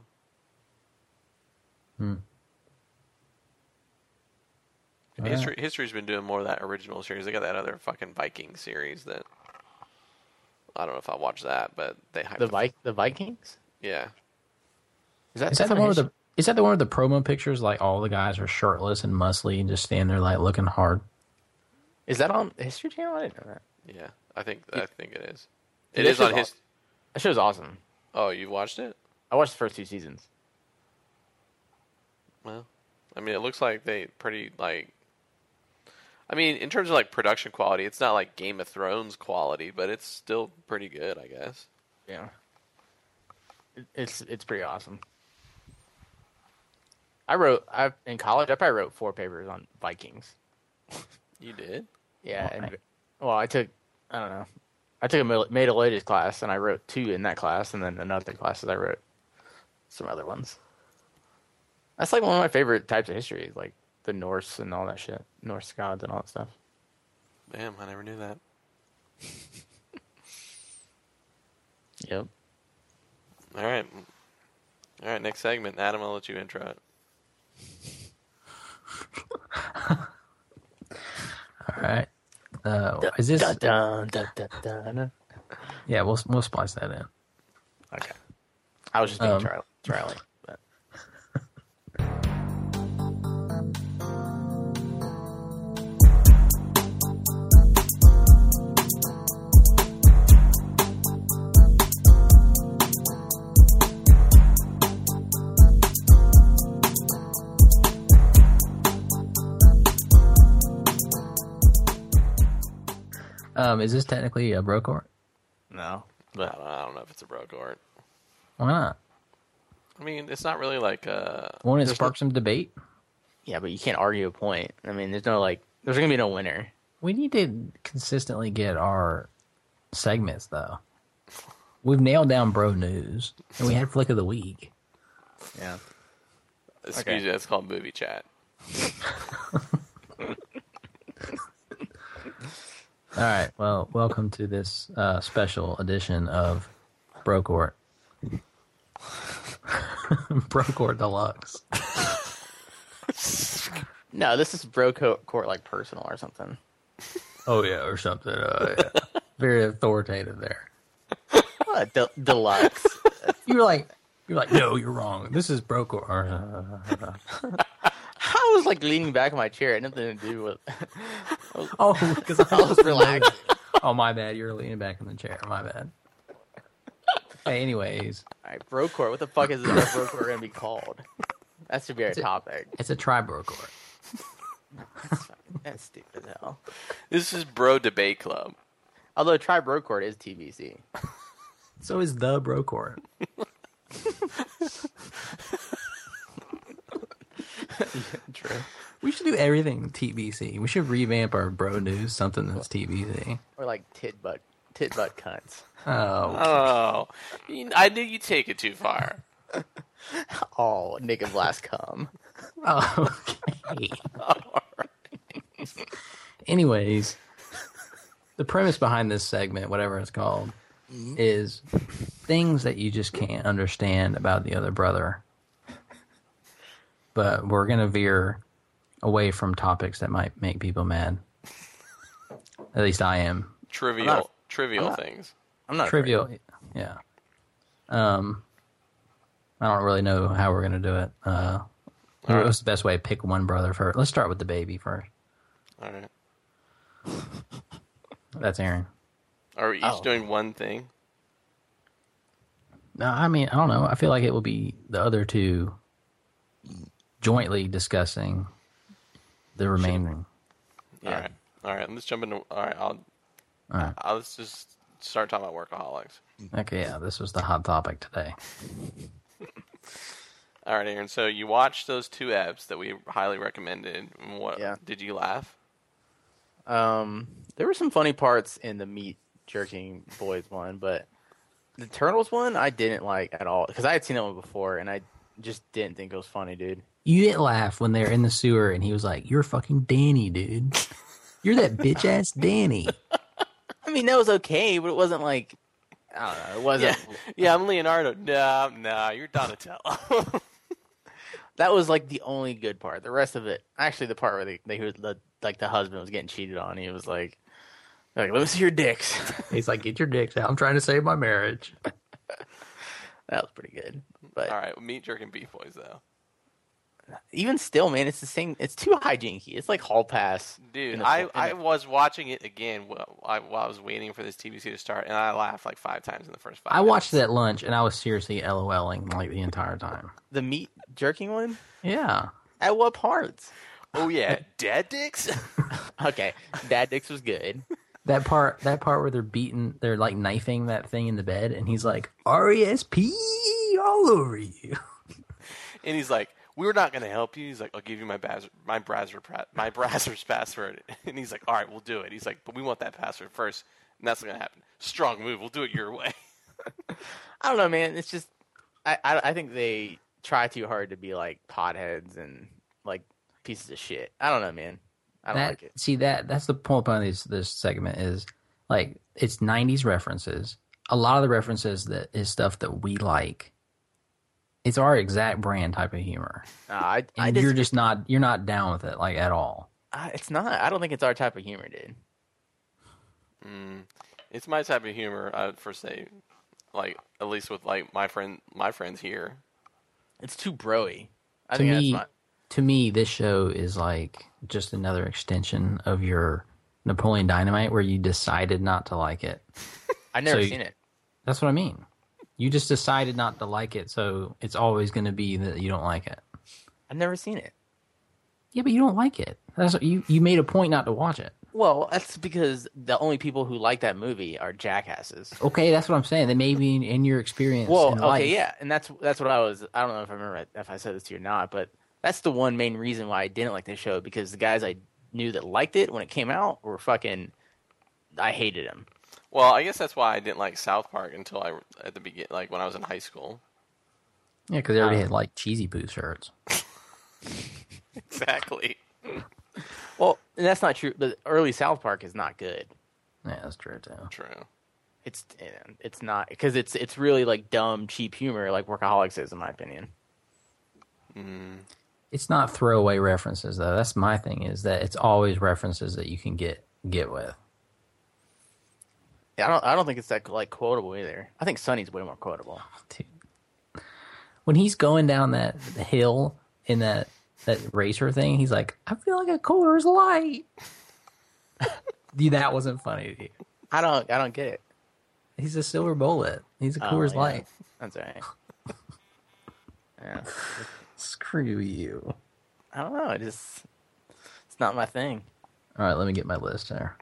C: History's been doing more of that original series. They got that other fucking Viking series that I don't know if I'll watch that, but they hyped
D: The Vikings.
C: Yeah.
E: Is that the one with the promo pictures? Like all the guys are shirtless and muscly and just standing there like looking hard.
D: Is that on the History Channel? I didn't know that.
C: Yeah, I think it is.
D: Dude,
C: It is on his.
D: That show's awesome.
C: Oh, you've watched it?
D: I watched the first 2 seasons.
C: Well, I mean, it looks like they pretty like. I mean, in terms of like production quality, it's not like Game of Thrones quality, but it's still pretty good, I guess.
D: Yeah. It's pretty awesome. In college, I probably wrote 4 papers on Vikings.
C: You did?
D: Yeah. I took a Middle Ages class, and I wrote 2 in that class, and then another class I wrote some other ones. That's like one of my favorite types of history, like the Norse and all that shit. Norse gods and all that stuff.
C: Damn, I never knew that.
D: Yep.
C: All right, next segment. Adam, I'll let you intro it.
E: All right. Is this?
D: Dun, dun, dun, dun, dun.
E: Yeah, we'll splice that in.
D: Okay. I was just being trialing. But.
E: Is this technically a bro court?
D: No.
C: I
D: But
C: don't know if it's a bro court.
E: Why not?
C: I mean, it's not really like a.
E: Won't it spark some debate?
D: yeah, but you can't argue a point. I mean, there's going to be no winner.
E: We need to consistently get our segments, though. We've nailed down bro news, and we had flick of the week.
D: Yeah.
C: Excuse me, that's called movie chat.
E: All right, well, welcome to this special edition of Bro Court. Bro Court Deluxe.
D: No, this is bro court like personal or something.
E: Oh, yeah, or something. Yeah. Very authoritative there.
D: Deluxe.
E: You were like, no, you're wrong. This is Bro Court.
D: I was like leaning back in my chair. It had nothing to do with.
E: Oh, because
D: I was relaxed.
E: Oh, my bad. You're leaning back in the chair. My bad. Hey, anyways.
D: All right, bro court. What the fuck is this bro court going to be called? That should be our topic.
E: It's a tri-bro court.
D: That's stupid as hell.
C: This is Bro Debate Club.
D: Although Tri Bro Court is TBC.
E: So is the Bro Court.
D: True.
E: We should do everything TBC. We should revamp our bro news, something that's TBC.
D: Or like tit butt cunts.
C: Oh,
E: Oh,
C: I knew you'd take it too far.
D: Oh, Nick and Blast cum.
E: okay. Anyways, the premise behind this segment, whatever it's called, is things that you just can't understand about the other brother. But we're going to veer away from topics that might make people mad. At least I am.
C: Trivial
D: not-
C: things.
D: I'm not
E: Trivial. Yeah. I don't really know how we're going to do it. What's the best way? Pick one brother first. Let's start with the baby first.
C: All right.
E: That's Aaron.
C: Are we each doing one thing?
E: No, I mean, I don't know. I feel like it will be the other two jointly discussing the remaining.
C: Yeah. All right. Let's jump into. All right.
E: All right.
C: Let's just start talking about workaholics.
E: Okay, yeah, this was the hot topic today.
C: All right, Aaron. So you watched those 2 eps that we highly recommended. What
D: Yeah.
C: did you laugh?
D: There were some funny parts in the meat jerking boys one, but the turtles one I didn't like at all because I had seen that one before and I just didn't think it was funny, dude.
E: You didn't laugh when they were in the sewer and he was like, "You're fucking Danny, dude. You're that bitch ass Danny."
D: I mean, that was okay, but it wasn't like I don't know. It wasn't.
C: Yeah, I'm Leonardo. No, you're Donatello.
D: That was like the only good part. The rest of it, actually, the part where the husband was getting cheated on, he was like, "Let me see your dicks."
E: He's like, "Get your dicks out. I'm trying to save my marriage."
D: That was pretty good. But
C: All right, meat jerking beef boys though.
D: even still, man, it's the same. It's too hijinky. It's like hall pass,
C: Dude,
D: in the-
C: I was watching it again while I was waiting for this TBC to start, and I laughed like 5 times in the first 5
E: I
C: minutes.
E: watched it at lunch and I was seriously LOLing like the entire time.
D: the meat jerking one.
E: Yeah.
D: At what parts?
C: Oh yeah, dad dicks.
D: Okay, Dad Dicks was good.
E: That part where they're like knifing that thing in the bed and he's like, "RESP all over you."
C: And he's like, "We're not going to help you." He's like, "I'll give you my browser's password." And he's like, "All right, we'll do it." He's like, "But we want that password first, and that's not going to happen." Strong move. We'll do it your way.
D: I don't know, man. It's just I think they try too hard to be like potheads and like pieces of shit. I don't know, man. I don't like it.
E: See, that's the point of this segment is like it's 90s references. A lot of the references that is stuff that we like. It's our exact brand type of humor.
D: I
E: And
D: just,
E: you're not down with it like at all.
D: it's not. I don't think it's our type of humor, dude.
C: It's my type of humor. I'd first say, like at least with like my friends here.
D: It's too broy. I
E: To
D: think
E: me,
D: that's
E: to me, this show is like just another extension of your Napoleon Dynamite, where you decided not to like it.
D: I've never
E: So
D: seen it.
E: That's what I mean. You just decided not to like it, so it's always going to be that you don't like it.
D: I've never seen it.
E: Yeah, but you don't like it. That's what you made a point not to watch it.
D: Well, that's because the only people who like that movie are jackasses.
E: Okay, that's what I'm saying. They may be in your experience.
D: Well,
E: in
D: okay,
E: life.
D: yeah, and that's what I was. I don't know if I remember if I said this to you or not, but that's the one main reason why I didn't like this show because the guys I knew that liked it when it came out were fucking. I hated them.
C: Well, I guess that's why I didn't like South Park until at the beginning, like when I was in high school.
E: Yeah, because they already had like cheesy poo shirts.
C: Exactly.
D: Well, and that's not true. But early South Park is not good.
E: Yeah, that's true too.
C: True.
D: It's not because it's really like dumb, cheap humor, like Workaholics is, in my opinion.
E: It's not throwaway references though. That's my thing. Is that it's always references that you can get with.
D: Yeah, I don't think it's that like quotable either. I think Sonny's way more quotable.
E: Dude. When he's going down the hill in that racer thing, he's like, "I feel like a Coors Light." Dude, that wasn't funny to you.
D: I don't get it.
E: He's a silver bullet. He's a Coors
D: yeah.
E: Light.
D: That's all right. Yeah,
E: Screw you.
D: I don't know. It's not my thing.
E: All right, let me get my list here.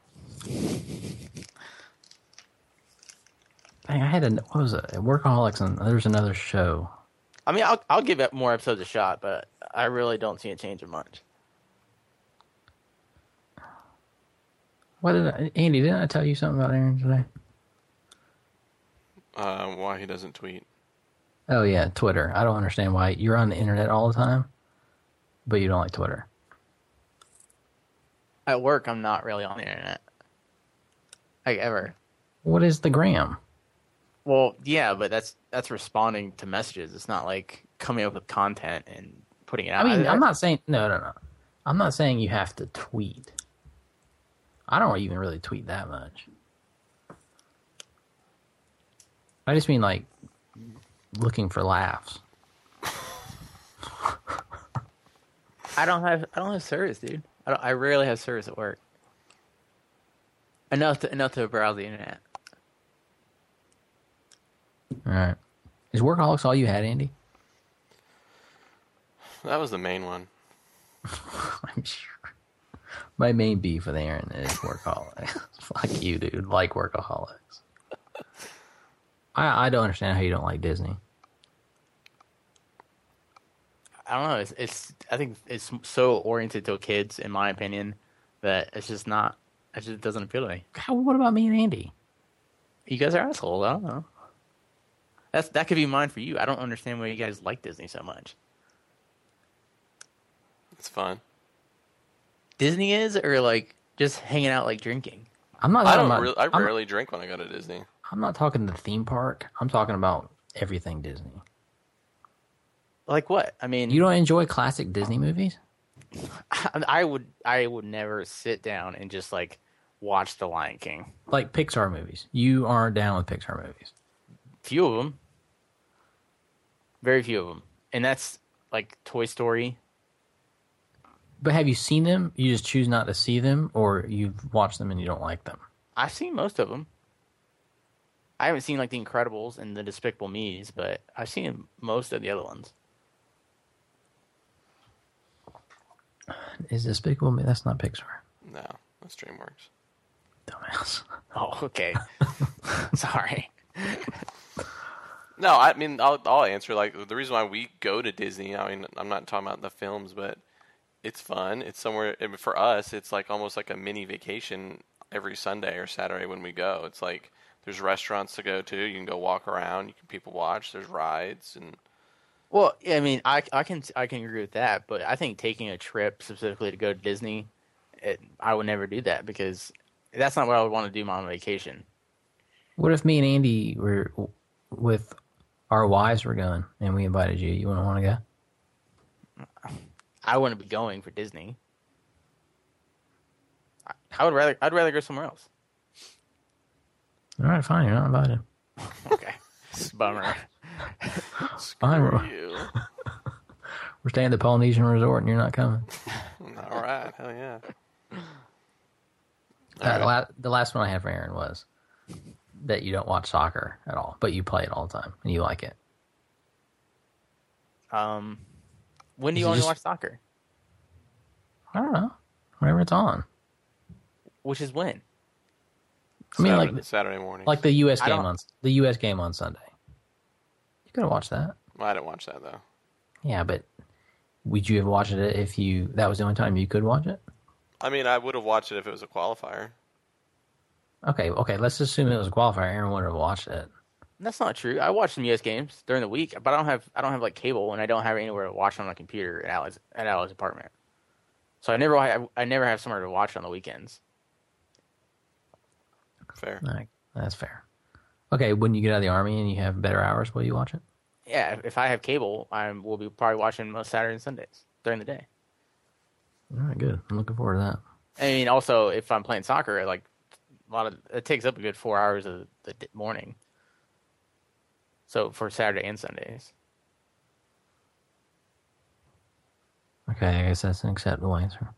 E: Dang, I had what was it? Workaholics, and there's another show.
D: I mean, I'll give it more episodes a shot, but I really don't see it changing much.
E: Andy, didn't I tell you something about Aaron today?
C: Why he doesn't tweet?
E: Oh yeah, Twitter. I don't understand why you're on the internet all the time, but you don't like Twitter.
D: At work, I'm not really on the internet, like ever.
E: What is the gram?
D: Well, yeah, but that's responding to messages. It's not like coming up with content and putting it out.
E: I mean, I'm not saying no. I'm not saying you have to tweet. I don't even really tweet that much. I just mean like looking for laughs.
D: I don't have service, dude. I rarely have service at work. Enough to browse the internet.
E: All right. Is Workaholics all you had, Andy?
C: That was the main one.
E: I'm sure. My main beef with Aaron is Workaholics. Fuck you, dude. Like Workaholics. I don't understand how you don't like Disney.
D: I don't know. I think it's so oriented to kids, in my opinion, that it's just not. It just doesn't appeal to me.
E: What about me and Andy?
D: You guys are assholes. I don't know. That could be mine for you. I don't understand why you guys like Disney so much.
C: It's fun.
D: Disney is, or like just hanging out, like drinking.
E: I'm not.
C: I rarely drink when I go to Disney.
E: I'm not talking the theme park. I'm talking about everything Disney.
D: Like what? I mean,
E: You don't enjoy classic Disney movies?
D: I would never sit down and just like watch The Lion King.
E: Like Pixar movies. You aren't down with Pixar movies.
D: Few of them, very few of them, and that's like Toy Story.
E: But have you seen them? You just choose not to see them, or you've watched them and you don't like them?
D: I've seen most of them. I haven't seen like The Incredibles and The Despicable Me's, but I've seen most of the other ones.
E: Is Despicable Me? That's not Pixar.
C: No, that's DreamWorks.
E: Dumbass.
D: Oh, okay. Sorry.
C: No, I mean, I'll answer. Like, the reason why we go to Disney, I mean, I'm not talking about the films, but it's fun. It's somewhere, I mean, for us, it's like almost like a mini vacation every Sunday or Saturday when we go. It's like there's restaurants to go to. You can go walk around. You can people watch. There's rides and.
D: Well, I mean, I can agree with that, but I think taking a trip specifically to go to Disney, I would never do that because that's not what I would want to do on vacation.
E: What if me and Andy were with our wives were going and we invited you? You wouldn't want to go?
D: I wouldn't be going for Disney. I'd rather go somewhere else.
E: All right, fine. You're not invited.
D: Okay. Bummer.
E: Fine.
C: Screw you.
E: We're staying at the Polynesian Resort and you're not coming.
C: All right, hell yeah.
E: The last one I had for Aaron was that you don't watch soccer at all, but you play it all the time and you like it.
D: When do you only watch soccer?
E: I don't know. Whenever it's on.
D: Which is when?
E: I mean,
C: Saturday morning.
E: like the U.S. game on Sunday. You could watch that.
C: Well, I didn't watch that though.
E: Yeah, but would you have watched it if that was the only time you could watch it?
C: I mean, I would have watched it if it was a qualifier.
E: Okay. Let's assume it was a qualifier. Aaron would have watched it.
D: That's not true. I watch some U.S. games during the week, but I don't have like cable, and I don't have anywhere to watch on my computer at Al's apartment. So I never have somewhere to watch on the weekends.
C: Fair.
E: All right, that's fair. Okay, when you get out of the army and you have better hours, will you watch it?
D: Yeah, if I have cable, I will be probably watching most Saturdays and Sundays during the day.
E: All right, good. I'm looking forward to that.
D: I mean, also if I'm playing soccer, like it takes up a good 4 hours of the morning. So for Saturday and Sundays.
E: Okay, I guess that's an acceptable answer.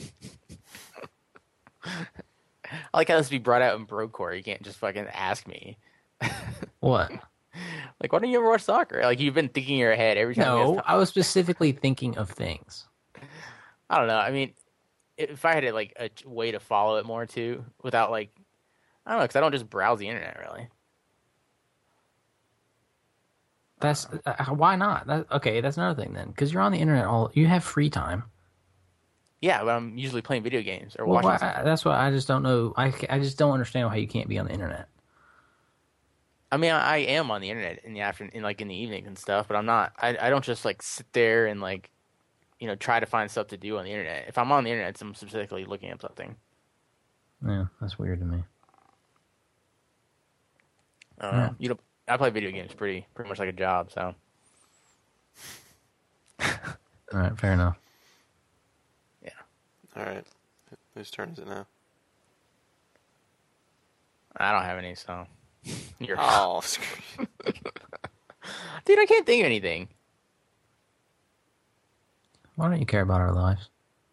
D: I like how this be brought out in Brocore. You can't just fucking ask me.
E: What?
D: Like, why don't you ever watch soccer? Like, you've been thinking in your head every time.
E: No, I was specifically thinking of things.
D: I don't know. I mean, if I had like a way to follow it more too, without like, I don't know, because I don't just browse the internet really.
E: That's why not? Okay, that's another thing then, because you're on the internet you have free time.
D: Yeah, but I'm usually playing video games or
E: Well,
D: watching.
E: that's what I just don't know. I just don't understand how you can't be on the internet.
D: I mean, I am on the internet in the afternoon, like in the evenings and stuff, but I'm not. I don't just like sit there and like, try to find stuff to do on the internet. If I'm on the internet, I'm specifically looking at something.
E: Yeah, that's weird to me.
D: I don't know. I play video games pretty much like a job, so.
E: All right, fair enough.
D: Yeah.
C: All right. Whose turn is it now?
D: I don't have any, so. You're
C: Oh,
D: dude, I can't think of anything.
E: Why don't you care about our lives?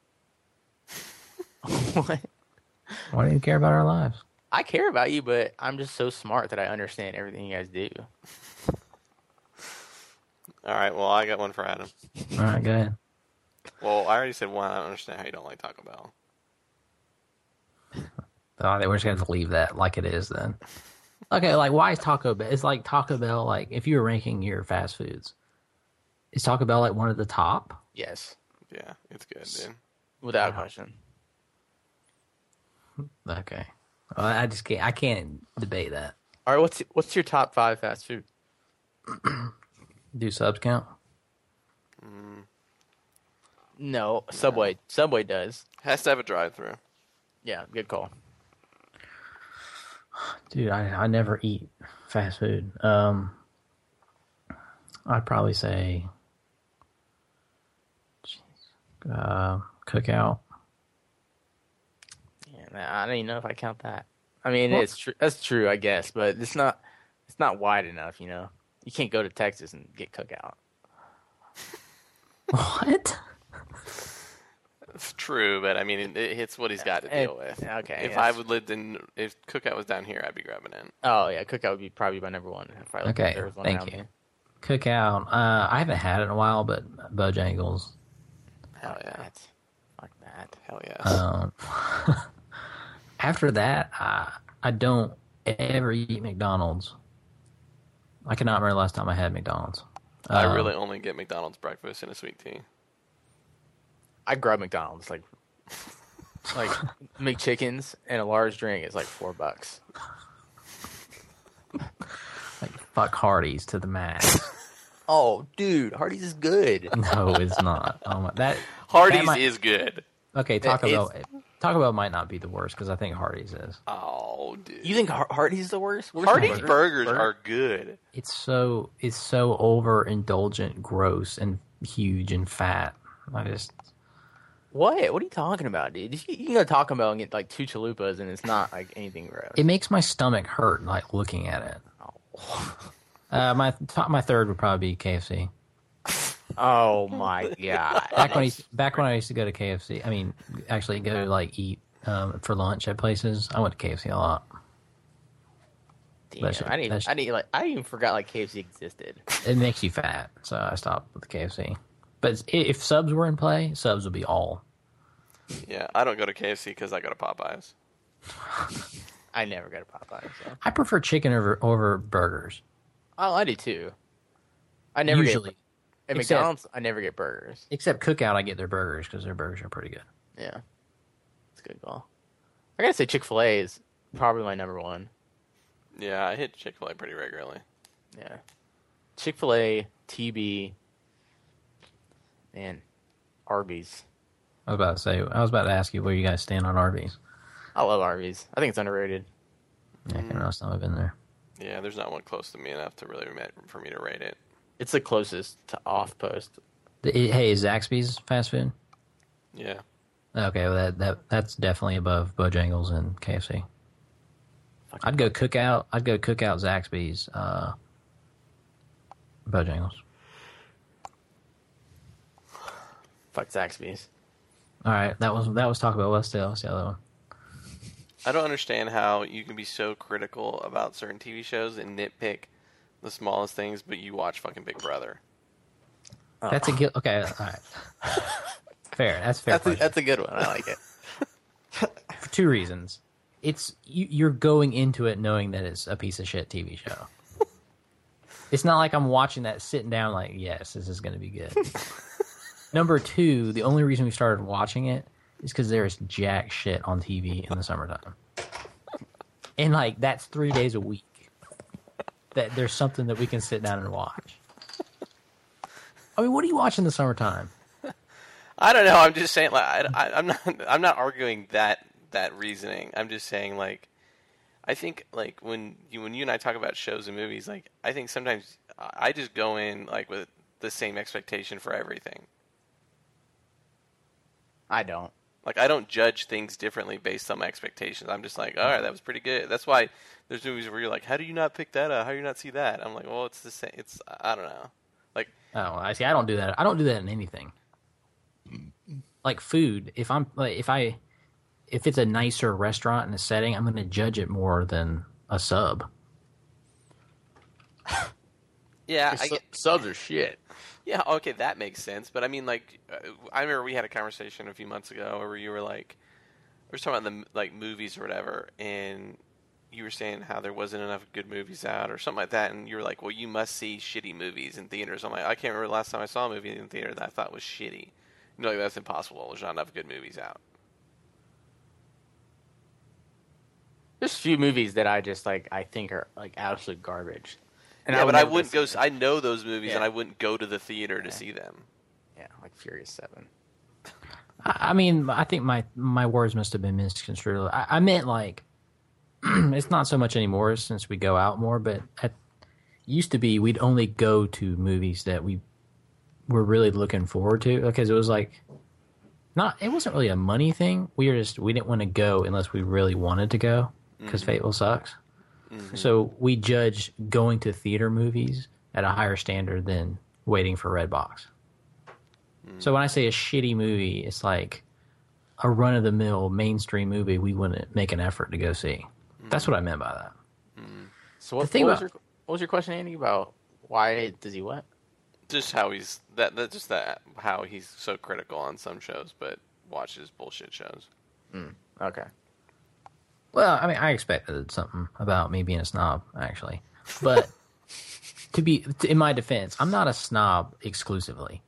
D: What?
E: Why don't you care about our lives?
D: I care about you, but I'm just so smart that I understand everything you guys do.
C: All right, well, I got one for Adam.
E: All right, go ahead.
C: Well, I already said one. I don't understand how you don't like Taco Bell.
E: Oh, we're just going to leave that like it is then. Okay, like, why is Taco Bell? It's like Taco Bell, like, if you were ranking your fast foods, is Taco Bell, like, one of the top?
D: Yes,
C: Yeah, it's good, dude.
D: without question.
E: Okay. Well, I can't debate that.
D: All right, what's your top 5 fast food?
E: Do subs count?
D: No, Subway. Subway does.
C: Has to have a drive-through.
D: Yeah, good call.
E: Dude, I never eat fast food. I'd probably say Cookout.
D: Yeah, I don't even know if I count that. I mean, it's true. That's true, I guess, but it's not wide enough. You know, you can't go to Texas and get Cookout.
E: What?
C: It's true, but I mean, it hits what he's got to deal with.
D: Okay.
C: If I would lived in, if Cookout was down here, I'd be grabbing it.
D: Oh yeah, Cookout would be probably my number one. If I lived in
E: Okay,
D: Arizona
E: thank
D: around
E: you.
D: here.
E: Cookout. I haven't had it in a while, but Bojangles.
C: Hell yeah.
D: Fuck that.
C: Hell yes.
E: After that, I don't ever eat McDonald's. I cannot remember the last time I had McDonald's.
C: I really only get McDonald's breakfast and a sweet tea.
D: I grab McDonald's like McChickens and a large drink is like $4.
E: Like, fuck Hardee's to the max.
D: Oh, dude, Hardee's is good.
E: No, it's not. Oh my, that
C: Hardee's
E: might-
C: is good.
E: Okay, Taco
D: It's-
E: Bell. Taco Bell might not be the worst because I think Hardee's is.
C: Oh, dude.
D: You think Hardee's is the worst? Where's
C: Hardee's
D: my
C: burgers are good.
E: It's so overindulgent, gross, and huge and fat. I just
D: What? What are you talking about, dude? You can go to Taco Bell and get like 2 chalupas, and it's not like anything gross.
E: it makes my stomach hurt like looking at it. My third would probably be KFC.
D: Oh my god!
E: Back when I used to go to KFC, I mean, actually go like eat for lunch at places. I went to KFC a lot.
D: Damn,
E: That shit-
D: I even forgot like KFC existed.
E: It makes you fat, so I stopped with the KFC. But if subs were in play, subs would be all.
C: Yeah, I don't go to KFC because I go to Popeyes.
D: I never go to Popeyes. So.
E: I prefer chicken over burgers.
D: Oh, I do too. I never
E: Usually.
D: get at
E: Except-
D: McDonald's. I never get burgers.
E: Except Cookout, I get their burgers because their burgers are pretty good.
D: Yeah, it's a good call. I gotta say, Chick-fil-A is probably my number one.
C: Yeah, I hit Chick-fil-A pretty regularly.
D: Yeah, Chick-fil-A, TB, and Arby's.
E: I was about to ask you where you guys stand on Arby's.
D: I love Arby's. I think it's underrated.
E: Yeah, I can last time I've been there.
C: Yeah, there's not one close to me enough to really for me to rate it.
D: It's the closest to Off Post.
E: Hey, is Zaxby's fast food?
C: Yeah.
E: Okay, well that's definitely above Bojangles and KFC. I'd go Cookout, Zaxby's, Bojangles.
D: Fuck Zaxby's.
E: All right, that was Taco Bell. What's the other one?
C: I don't understand how you can be so critical about certain TV shows and nitpick the smallest things, but you watch fucking Big Brother.
E: That's a good. Okay, all right. Fair. That's fair.
D: That's a good one. I like it.
E: For 2 reasons. It's you're going into it knowing that it's a piece of shit TV show. It's not like I'm watching that sitting down like, yes, this is going to be good. Number 2, the only reason we started watching it is because there's jack shit on TV in the summertime. And like that's 3 days a week. That there's something that we can sit down and watch. I mean, what do you watch in the summertime?
C: I don't know. I'm just saying. Like, I'm not arguing that reasoning. I'm just saying, like, I think like when you and I talk about shows and movies, like I think sometimes I just go in like with the same expectation for everything.
D: I don't.
C: Like, I don't judge things differently based on my expectations. I'm just like, all right, that was pretty good. That's why there's movies where you're like, how do you not pick that up? How do you not see that? I'm like, well, it's the same. It's, I don't know. Like,
E: Oh, I see. I don't do that. I don't do that in anything. Like food, if it's a nicer restaurant in a setting, I'm going to judge it more than a sub.
C: Yeah,
D: Subs are shit.
C: yeah, okay, that makes sense. But I mean, like, I remember we had a conversation a few months ago where you were like, we were talking about the movies or whatever, and you were saying how there wasn't enough good movies out or something like that, and you were like, well, you must see shitty movies in theaters. I'm like, I can't remember the last time I saw a movie in theater that I thought was shitty. Like, that's impossible. There's not enough good movies out.
D: There's a few movies that I just like. I think are like absolute garbage. And
C: yeah, but I wouldn't go.
D: See
C: I know those movies,
D: Yeah.
C: and I wouldn't go to the theater to see them.
D: Yeah, like Furious 7.
E: I mean, I think my words must have been misconstrued. I meant like it's not so much anymore since we go out more, but it used to be we'd only go to movies that we were really looking forward to because it was like it wasn't really a money thing. We didn't want to go unless we really wanted to go because Fateful sucks. Mm-hmm. So we judge going to theater movies at a higher standard than waiting for Redbox. So when I say a shitty movie, it's like a run-of-the-mill mainstream movie we wouldn't make an effort to go see. That's what I meant by that.
D: So what was your question, Andy, about why does he what?
C: Just how he's how he's so critical on some shows, but watches bullshit shows.
D: Okay.
E: Well, I mean, I expected something about me being a snob, actually. But in my defense, I'm not a snob exclusively.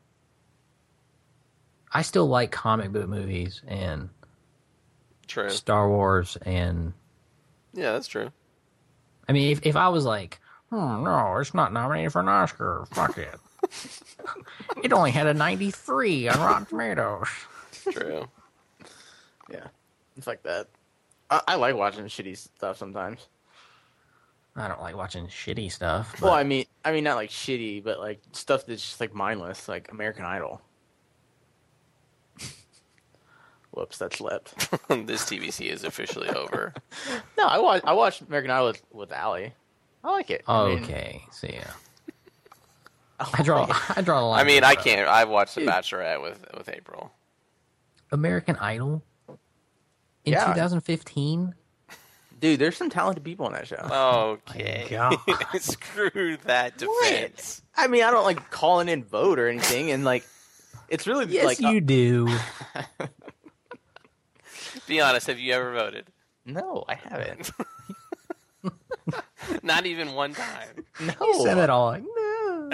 E: I still like comic book movies and
C: True.
E: Star Wars and...
C: Yeah, that's true.
E: I mean, if I was like, no, it's not nominated for an Oscar, fuck it. It only had a 93 on Rotten Tomatoes.
C: True.
D: Yeah, it's like that. I like watching shitty stuff sometimes.
E: I don't like watching shitty stuff. But...
D: Well, I mean, not like shitty, but like stuff that's just like mindless, like American Idol. Whoops, that slipped.
C: This TBC is officially over.
D: No, I watched American Idol with Allie. I like it.
E: Okay, see ya. I draw the line.
C: I mean, I can't. I watched The Bachelorette with April.
E: American Idol in
D: Yeah.
E: 2015.
D: Dude, there's some talented people on that show.
C: Okay.
E: God.
C: Screw that defense.
D: I mean, I don't like calling in vote or anything, and like, it's really
E: Yes,
D: like
E: you do.
C: Be honest. Have you ever voted?
D: no, I haven't.
C: Not even one time.
D: No,
E: You said it all like, no.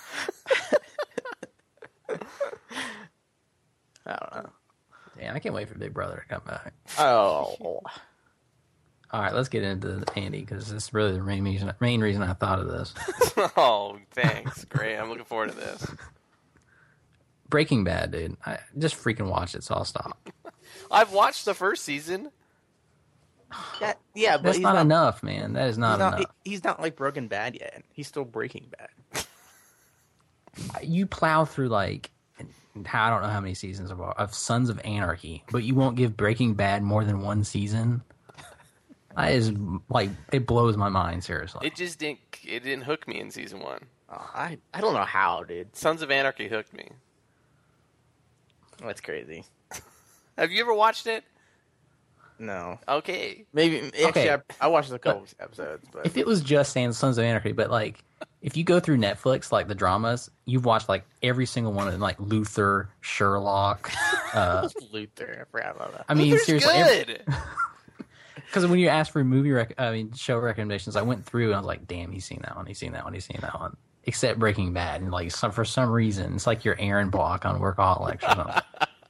D: I don't know.
E: Damn, I can't wait for Big Brother to come back.
D: Oh,
E: All right, let's get into Andy because this is really the main reason I thought of this.
C: Oh, thanks. Great. I'm looking forward to this.
E: Breaking Bad, dude. I just freaking watch it, so I'll stop.
C: I've watched the first season.
D: yeah, but
E: That's
D: he's
E: not enough, man. That is not enough.
D: He's not like Broken Bad yet. He's still Breaking Bad.
E: You plow through like I don't know how many seasons of Sons of Anarchy, but you won't give Breaking Bad more than one season. That is like it blows my mind. Seriously,
C: It just didn't hook me in season 1.
D: Oh, I don't know how, dude.
C: Sons of Anarchy hooked me.
D: That's crazy.
C: Have you ever watched it?
D: No,
C: Okay.
D: maybe actually
E: Okay.
D: I watched a couple episodes, but
E: if it was just saying Sons of Anarchy, but like if you go through Netflix, like the dramas, you've watched like every single one of them, like Luther, Sherlock.
D: Luther, I forgot about that.
E: I mean,
C: Luther's
E: seriously,
C: good.
E: because when you asked for show recommendations, I went through and I was like, damn, he's seen that one, he's seen that one, he's seen that one. Except Breaking Bad, and like for some reason, it's like your Aaron Block on Workaholics or something.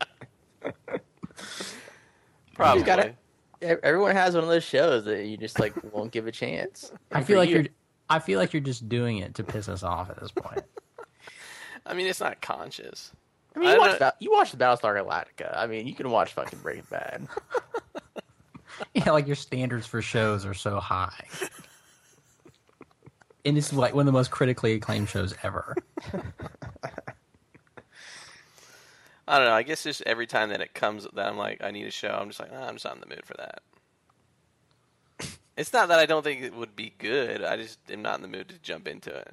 C: Probably.
D: Everyone has one of those shows that you just like won't give a chance.
E: I feel like you're just doing it to piss us off at this point.
C: I mean, it's not conscious.
D: I mean,
C: I
D: you watch the Battlestar Galactica. I mean, you can watch fucking Breaking Bad.
E: Yeah, like your standards for shows are so high. And it's like one of the most critically acclaimed shows ever.
C: I don't know. I guess just every time that it comes that I'm like, I need a show, I'm just like, I'm just not in the mood for that. It's not that I don't think it would be good. I just am not in the mood to jump into it.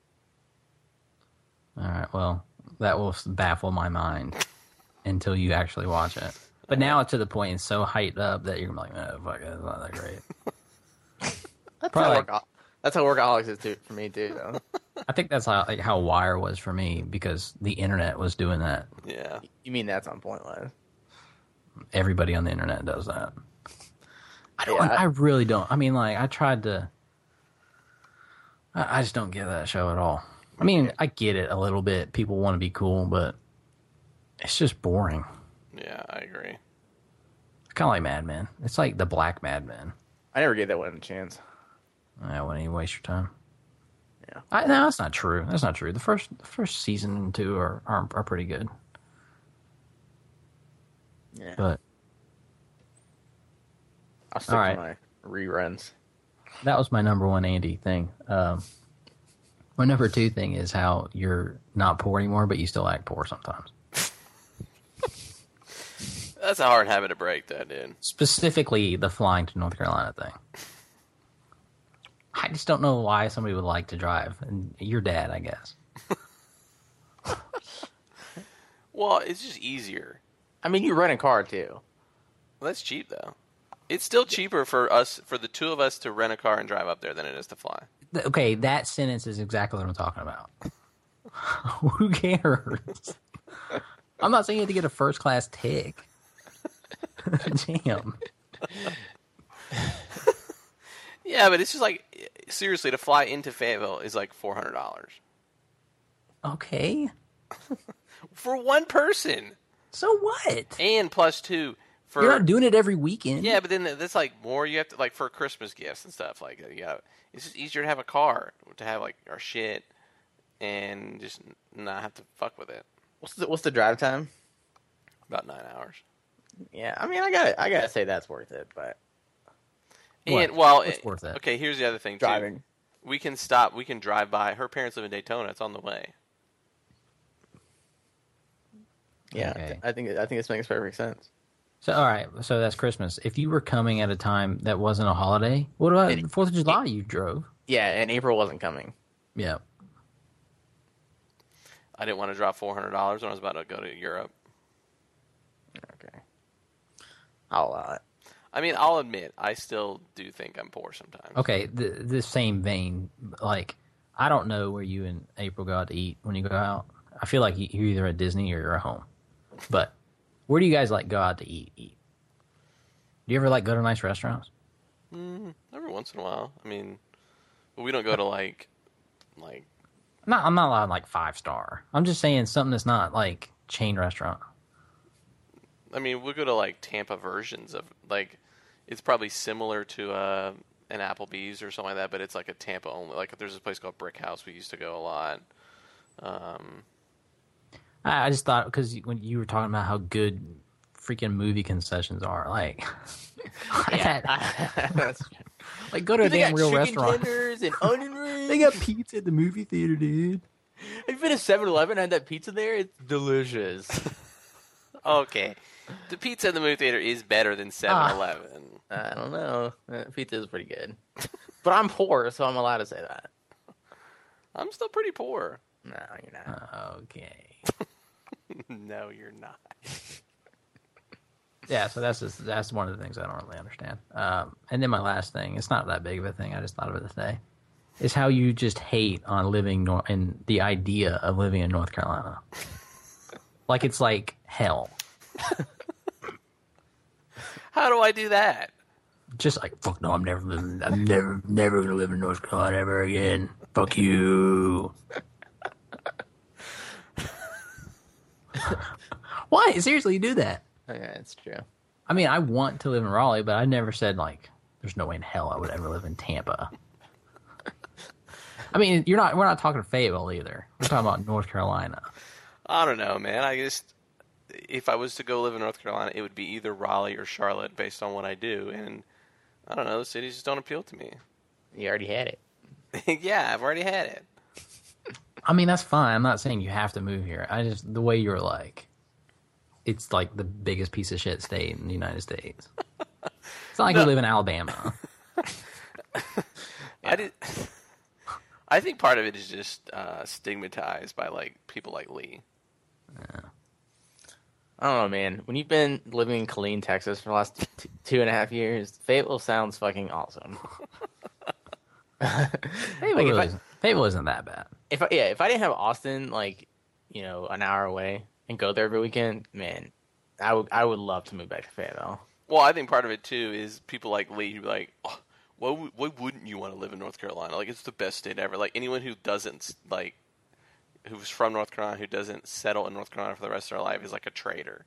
E: All right, well, that will baffle my mind until you actually watch it. But now it's to the point it's so hyped up that you're like, oh, fuck, it's not that great.
D: That's
E: Probably
D: how Workaholics is too, for me too. Though.
E: I think that's how Wire was for me because the internet was doing that.
C: Yeah.
D: You mean that's on Pointless?
E: Everybody on the internet does that.
D: Yeah.
E: I really don't. I mean, like, I tried to. I just don't get that show at all. I mean, I get it a little bit. People want to be cool, but it's just boring.
C: Yeah, I agree.
E: It's kind of like Mad Men. It's like the Black Mad Men.
D: I never gave that one a chance.
E: I wouldn't even waste your time.
D: Yeah.
E: No, that's not true. That's not true. The first season and two are pretty good.
D: Yeah.
E: But
D: I'll stick
E: all
D: to
E: right.
D: my reruns.
E: that was my number one Andy thing. My number two thing is how you're not poor anymore, but you still act poor sometimes.
C: That's a hard habit to break, though, dude.
E: Specifically, the flying to North Carolina thing. I just don't know why somebody would like to drive. And your dad, I guess.
C: Well, it's just easier.
D: I mean, you rent a car too.
C: Well, that's cheap, though. It's still cheaper for the two of us to rent a car and drive up there than it is to fly.
E: Okay, that sentence is exactly what I'm talking about. Who cares? I'm not saying you have to get a first class tick. Damn.
C: Yeah, but it's just like, seriously, to fly into Fayetteville is like $400
E: Okay.
C: for one person,
E: So what?
C: and plus two for.
E: You're not doing it every weekend.
C: Yeah, but then that's like more. You have to like for Christmas gifts and stuff. Like, it's just easier to have a car to have like our shit and just not have to fuck with it.
D: What's the drive time?
C: About 9 hours.
D: Yeah, I mean, I gotta say that's worth it, but
C: And
E: What?
C: well,
E: What's worth it?
C: Okay, here's the other thing.
D: driving.
C: Too. We can stop. We can drive by. Her parents live in Daytona. It's on the way.
D: Yeah,
E: Okay.
D: I think this makes perfect sense.
E: So all right, so that's Christmas. If you were coming at a time that wasn't a holiday, what about the 4th of July you drove?
D: Yeah, and April wasn't coming.
E: Yeah.
C: I didn't want to drop $400 when I was about to go to Europe.
D: Okay, I'll allow it.
C: I mean, I'll admit, I still do think I'm poor sometimes.
E: Okay, the same vein, like, I don't know where you and April go out to eat when you go out. I feel like you're either at Disney or you're at home. But where do you guys, like, go out to eat? Do you ever, like, go to nice restaurants?
C: Every once in a while. I mean, but we don't go to like.
E: I'm not allowed, like, 5-star. I'm just saying something that's not, like, chain restaurant.
C: I mean, we'll go to like Tampa versions of like. It's probably similar to an Applebee's or something like that, but it's like a Tampa only. Like there's this place called Brick House we used to go a lot.
E: I just thought, because when you were talking about how good freaking movie concessions are, like, like go to a damn real restaurant.
D: Tenders and onion rings.
E: They got pizza at the movie theater, dude.
D: Have you been to 7-Eleven and had that pizza there? It's delicious.
C: Okay, the pizza in the movie theater is better than 7-Eleven.
D: I don't know. Pizza is pretty good. But I'm poor, so I'm allowed to say that.
C: I'm still pretty poor.
D: No, you're not.
E: Okay.
C: No, you're not.
E: Yeah, so that's one of the things I don't really understand. And then my last thing, it's not that big of a thing, I just thought of it today, is how you just hate on living in the idea of living in North Carolina. Like it's like hell.
C: How do I do that?
E: Just like, fuck no, I'm never gonna live in North Carolina ever again. Fuck you. Why? Seriously, you do that.
D: Okay, it's true.
E: I mean, I want to live in Raleigh, but I never said, like, there's no way in hell I would ever live in Tampa. I mean, we're not talking Fayetteville either. We're talking about North Carolina.
C: I don't know, man. If I was to go live in North Carolina, it would be either Raleigh or Charlotte based on what I do. And I don't know, the cities just don't appeal to me.
D: You already had it.
C: Yeah, I've already had it.
E: I mean, that's fine. I'm not saying you have to move here. The way you're like, it's like the biggest piece of shit state in the United States. It's not like we live in Alabama.
C: I think part of it is just stigmatized by like people like Lee.
E: Yeah.
D: I don't know, man. When you've been living in Killeen, Texas for the last 2.5 years, Fayetteville sounds fucking awesome.
E: Fayetteville isn't that bad.
D: if I didn't have Austin like, an hour away and go there every weekend, man, I would love to move back to Fayetteville.
C: Well, I think part of it too is people like Lee who be like, oh, why wouldn't you want to live in North Carolina? Like, it's the best state ever. Like, anyone who doesn't who's from North Carolina who doesn't settle in North Carolina for the rest of their life is like a traitor.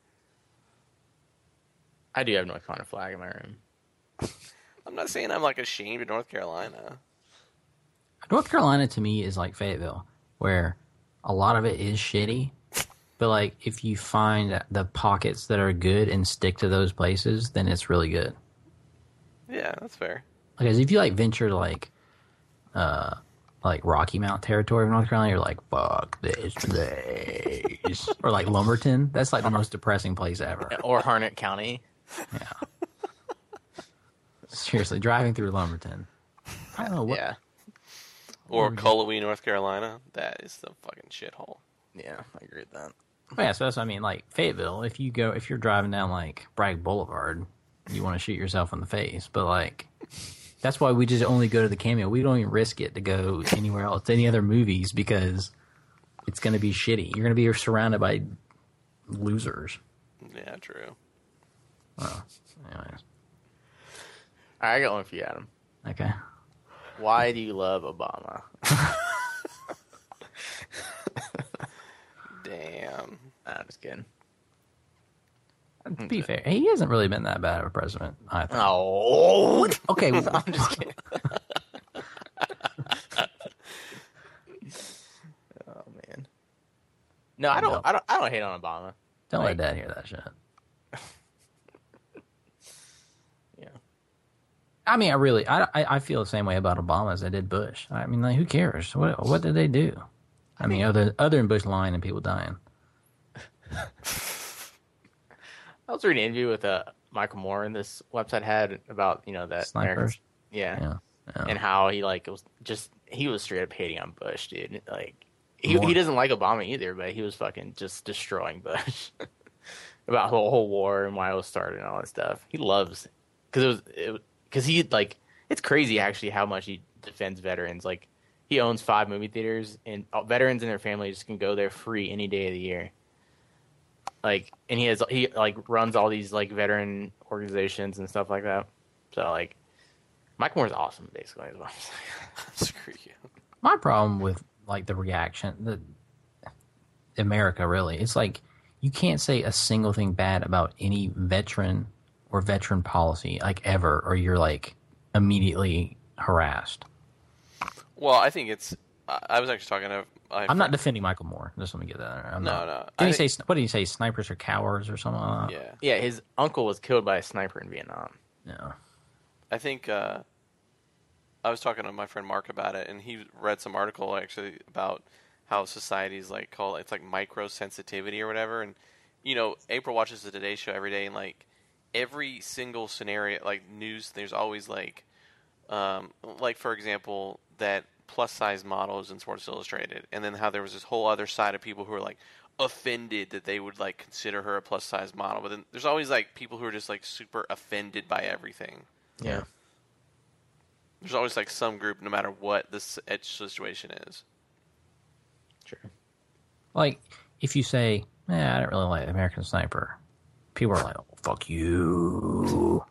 D: I do have North Carolina flag in my room.
C: I'm not saying I'm like ashamed of North Carolina.
E: North Carolina to me is like Fayetteville, where a lot of it is shitty, but like if you find the pockets that are good and stick to those places, then it's really good.
C: Yeah, that's fair.
E: Because if you like venture to like Rocky Mount territory of North Carolina, you're like, fuck this place. Or like Lumberton, that's like the most depressing place ever.
D: Or Harnett County.
E: Yeah. Seriously, driving through Lumberton. I don't know what.
D: Yeah.
C: Or Cullowhee, North Carolina. That is the fucking shithole.
D: Yeah, I agree with that.
E: Yeah, so that's what I mean. Like Fayetteville, if you're driving down like Bragg Boulevard, you want to shoot yourself in the face. But like, that's why we just only go to the Cameo. We don't even risk it to go anywhere else, any other movies, because it's going to be shitty. You're going to be surrounded by losers.
C: Yeah, true.
E: Well, anyways.
D: All right, I got one for you, Adam.
E: Okay.
D: Why do you love Obama?
C: Damn.
D: I'm just kidding.
E: To be fair, he hasn't really been that bad of a president, I think.
D: Oh,
E: Okay, well,
D: I'm just kidding. Oh man. No, I don't hate on Obama.
E: don't
D: Like,
E: let Dad hear that shit.
D: Yeah.
E: I mean, I feel the same way about Obama as I did Bush. I mean, like, who cares? What did they do? I mean, other than Bush lying and people dying.
D: I was reading an interview with Michael Moore, and this website had about that
E: Snipers?
D: Americans, yeah, and how he he was straight up hating on Bush, dude. Like he doesn't like Obama either, but he was fucking just destroying Bush about the whole war and why it was started and all that stuff. He loves because it's crazy actually how much he defends veterans. Like he owns 5 movie theaters, and veterans and their families can go there free any day of the year. Like, and he runs all these like veteran organizations and stuff like that. So like, Mike Moore's awesome, basically. Is what I'm saying.
C: Screw you.
E: My problem with like the reaction, America really, it's like you can't say a single thing bad about any veteran or veteran policy like ever, or you're like immediately harassed.
C: Well, I think it's. I was actually talking to.
E: I'm not defending Michael Moore. Just let me get that. I'm
C: No,
E: not.
C: no.
E: Did he say? What did he say? Snipers are cowards or something like that?
C: Yeah.
D: Yeah, his uncle was killed by a sniper in Vietnam.
E: Yeah.
C: I think I was talking to my friend Mark about it, and he read some article actually about how society's like it's like micro sensitivity or whatever. And April watches the Today Show every day, and like every single scenario, like news, there's always like for example that plus size models in Sports Illustrated, and then how there was this whole other side of people who were like offended that they would like consider her a plus size model. But then there's always like people who are just like super offended by everything.
D: Yeah.
C: There's always like some group, no matter what the situation is.
D: True.
E: Like if you say, I don't really like American Sniper, people are like, oh, fuck you.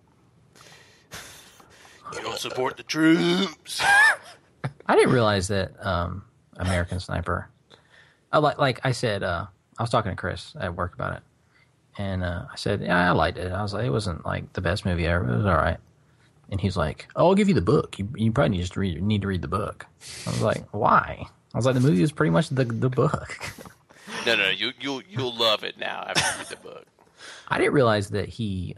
C: You don't support the troops.
E: I didn't realize that American Sniper. Like I said, I was talking to Chris at work about it, and I said, I liked it. I was like, it wasn't like the best movie ever. It was all right. And he's like, I'll give you the book. You probably need to read the book. I was like, why? I was like, the movie is pretty much the book.
C: No, you'll love it now after you read the book.
E: I didn't realize that he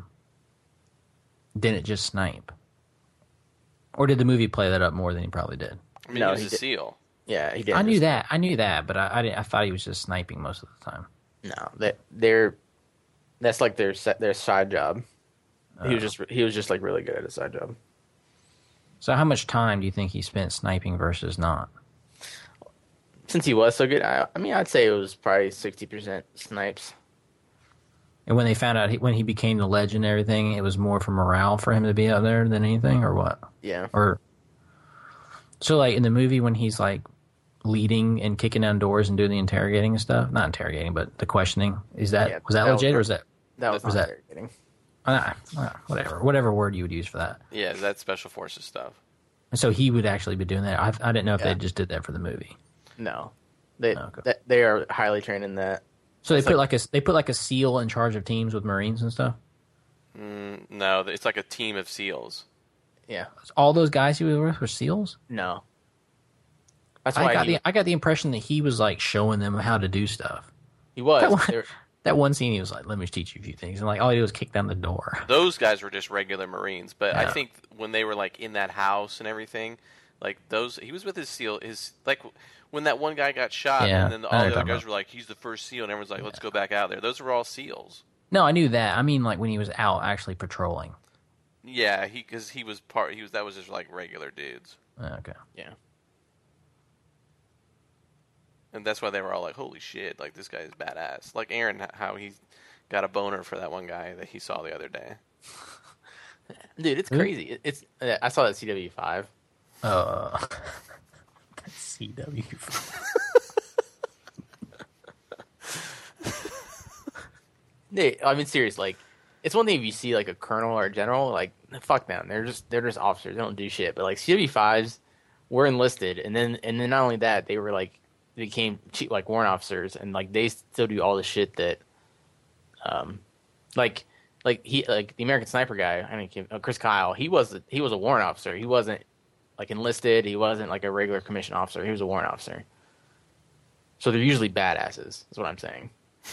E: didn't just snipe. Or did the movie play that up more than he probably did?
C: I mean,
D: No,
C: he was
D: he
C: a
D: did.
C: SEAL.
D: Yeah, he did.
E: I knew that, but I thought he was just sniping most of the time.
D: No, that's like their side job. He was just like really good at his side job.
E: So how much time do you think he spent sniping versus not?
D: Since he was so good, I mean, I'd say it was probably 60% snipes.
E: And when they found out when he became the legend and everything, it was more for morale for him to be out there than anything, or what?
D: Yeah.
E: Or so like in the movie when he's like leading and kicking down doors and doing the interrogating and stuff. Not interrogating, but the questioning. Was that legit or is that?
D: That was
E: that
D: irritating.
E: Whatever word you would use for that.
C: Yeah, that's special forces stuff.
E: And so he would actually be doing that. I didn't know if they just did that for the movie.
D: No, they are highly trained in that.
E: So they put like a SEAL in charge of teams with Marines and stuff.
C: No, it's like a team of SEALs.
E: Yeah, all those guys he was with were SEAls.
D: No, that's why
E: I got the impression that he was like showing them how to do stuff.
D: He was.
E: That one scene, he was like, "Let me teach you a few things," and like all he did was kick down the door.
C: Those guys were just regular Marines, but I think when they were like in that house and everything, like he was with his SEAL. Like when that one guy got shot, and then all the other guys were like, "He's the first SEAL," and everyone's like, "Let's go back out there." Those were all SEAls.
E: No, I knew that. I mean, like when he was out actually patrolling.
C: Yeah, because he was that was just like regular dudes.
E: Okay.
D: Yeah.
C: And that's why they were all like, "Holy shit! Like this guy is badass." Like Aaron, how he got a boner for that one guy that he saw the other day.
D: Dude, it's crazy. I saw that CW5.
E: That's CW5.
D: Dude, I mean, serious. Like, it's one thing if you see like a colonel or a general. Like, fuck them. They're just officers. They don't do shit. But like CW5s were enlisted, and then not only that, they were like. Became like warrant officers, and like they still do all the shit that, like the American Sniper guy. I mean, Chris Kyle. He was a warrant officer. He wasn't like enlisted. He wasn't like a regular commissioned officer. He was a warrant officer. So they're usually badasses. Is what I'm saying.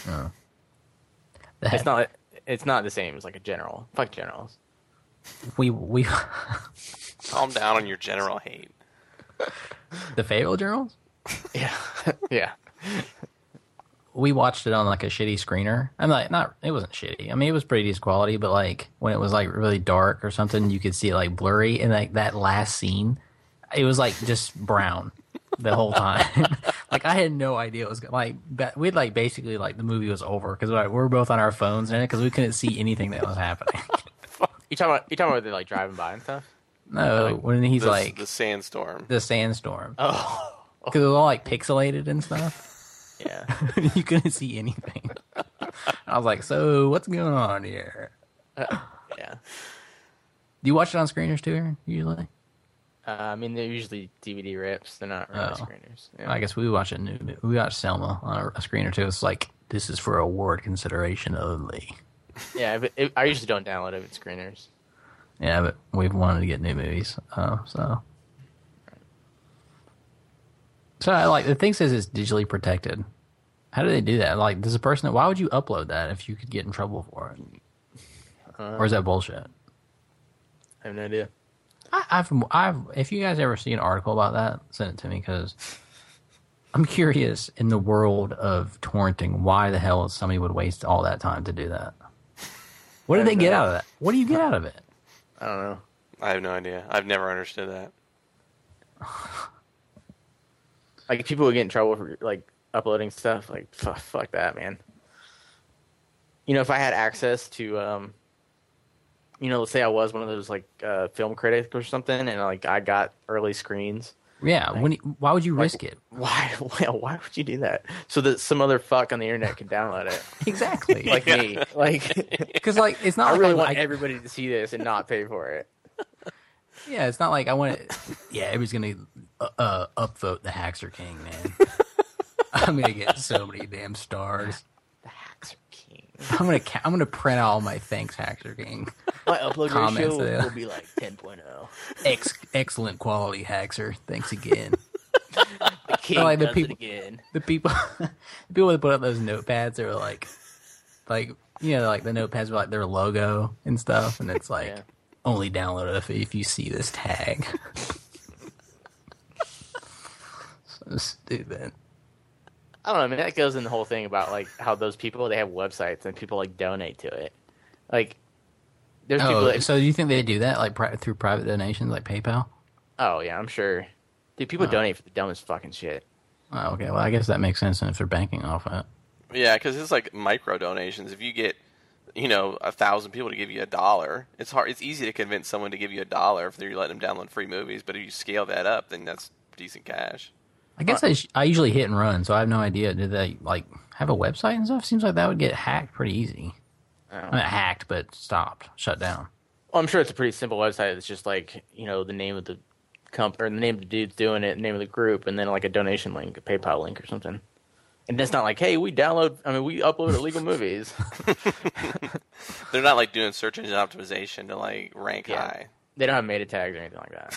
D: It's not the same as like a general. Fuck generals.
E: We
C: Calm down on your general hate.
E: The Fayetteville Generals.
D: Yeah, yeah.
E: We watched it on like a shitty screener. I'm like, it wasn't shitty. I mean, it was pretty decent quality, but like when it was like really dark or something, you could see it like blurry. And like that last scene, it was like just brown the whole time. Like I had no idea it was like we'd like basically like the movie was over because like, we were both on our phones in it because we couldn't see anything that was happening.
D: You talking about they're like driving by and stuff?
E: No, when he's like
C: the sandstorm.
E: The sandstorm.
D: Oh.
E: Because it was all like pixelated and stuff.
D: Yeah.
E: You couldn't see anything. I was like, so what's going on here?
D: Yeah.
E: Do you watch it on screeners too, Aaron, usually?
D: I mean, they're usually DVD rips. They're not really screeners. Yeah.
E: I guess we watch it. We watch Selma on a screener too. It's like, this is for award consideration only.
D: Yeah, but I usually don't download it with screeners.
E: Yeah, but we've wanted to get new movies, so... So, like, the thing says it's digitally protected. How do they do that? Like, does a person... Why would you upload that if you could get in trouble for it? Or is that bullshit?
D: I have no idea.
E: If you guys ever see an article about that, send it to me, because I'm curious, in the world of torrenting, why the hell somebody would waste all that time to do that? What did they get out of that? What do you get out of it?
D: I don't know.
C: I have no idea. I've never understood that.
D: Like, people would get in trouble for, like, uploading stuff. Like, fuck that, man. You know, if I had access to, let's say I was one of those, like, film critics or something, and, like, I got early screens.
E: Yeah,
D: like,
E: why would you risk it?
D: Why would you do that? So that some other fuck on the internet can download it.
E: Exactly.
D: Like me. Like,
E: because, like, it's not
D: I
E: like
D: really want everybody to see this and not pay for it.
E: Yeah, it's not like I want to... Yeah, everybody's going to upvote the Haxer King, man. I'm going to get so many damn stars.
D: The Haxer King.
E: I'm gonna print out all my thanks, Haxer King.
D: My upload
E: Comments
D: ratio will be like 10.0.
E: Excellent quality, Haxer. Thanks again.
D: The king
E: like
D: does it again.
E: The people that put up those notepads, they were like like the notepads were like their logo and stuff, and it's like... Yeah. Only download it if you see this tag. So stupid.
D: I don't know. I mean, that goes in the whole thing about like how those people, they have websites and people like donate to it. Like, there's people that...
E: So do you think they do that like through private donations, like PayPal?
D: Oh yeah, I'm sure. Dude, people donate for the dumbest fucking shit.
E: Oh, okay. Well, I guess that makes sense if they're banking off it.
C: Yeah, because it's like micro donations. If you get 1,000 people to give you $1. It's easy to convince someone to give you $1 if you're letting them download free movies. But if you scale that up, then that's decent cash.
E: I guess I usually hit and run, so I have no idea. Did they like have a website and stuff? Seems like that would get hacked pretty easy. Not hacked, but stopped, shut down.
D: Well, I'm sure it's a pretty simple website. It's just like, the name of the or the name of the dude's doing it, the name of the group, and then like a donation link, a PayPal link or something. And it's not like, hey, we upload illegal movies.
C: They're not like doing search engine optimization to like rank high.
D: They don't have meta tags or anything like that.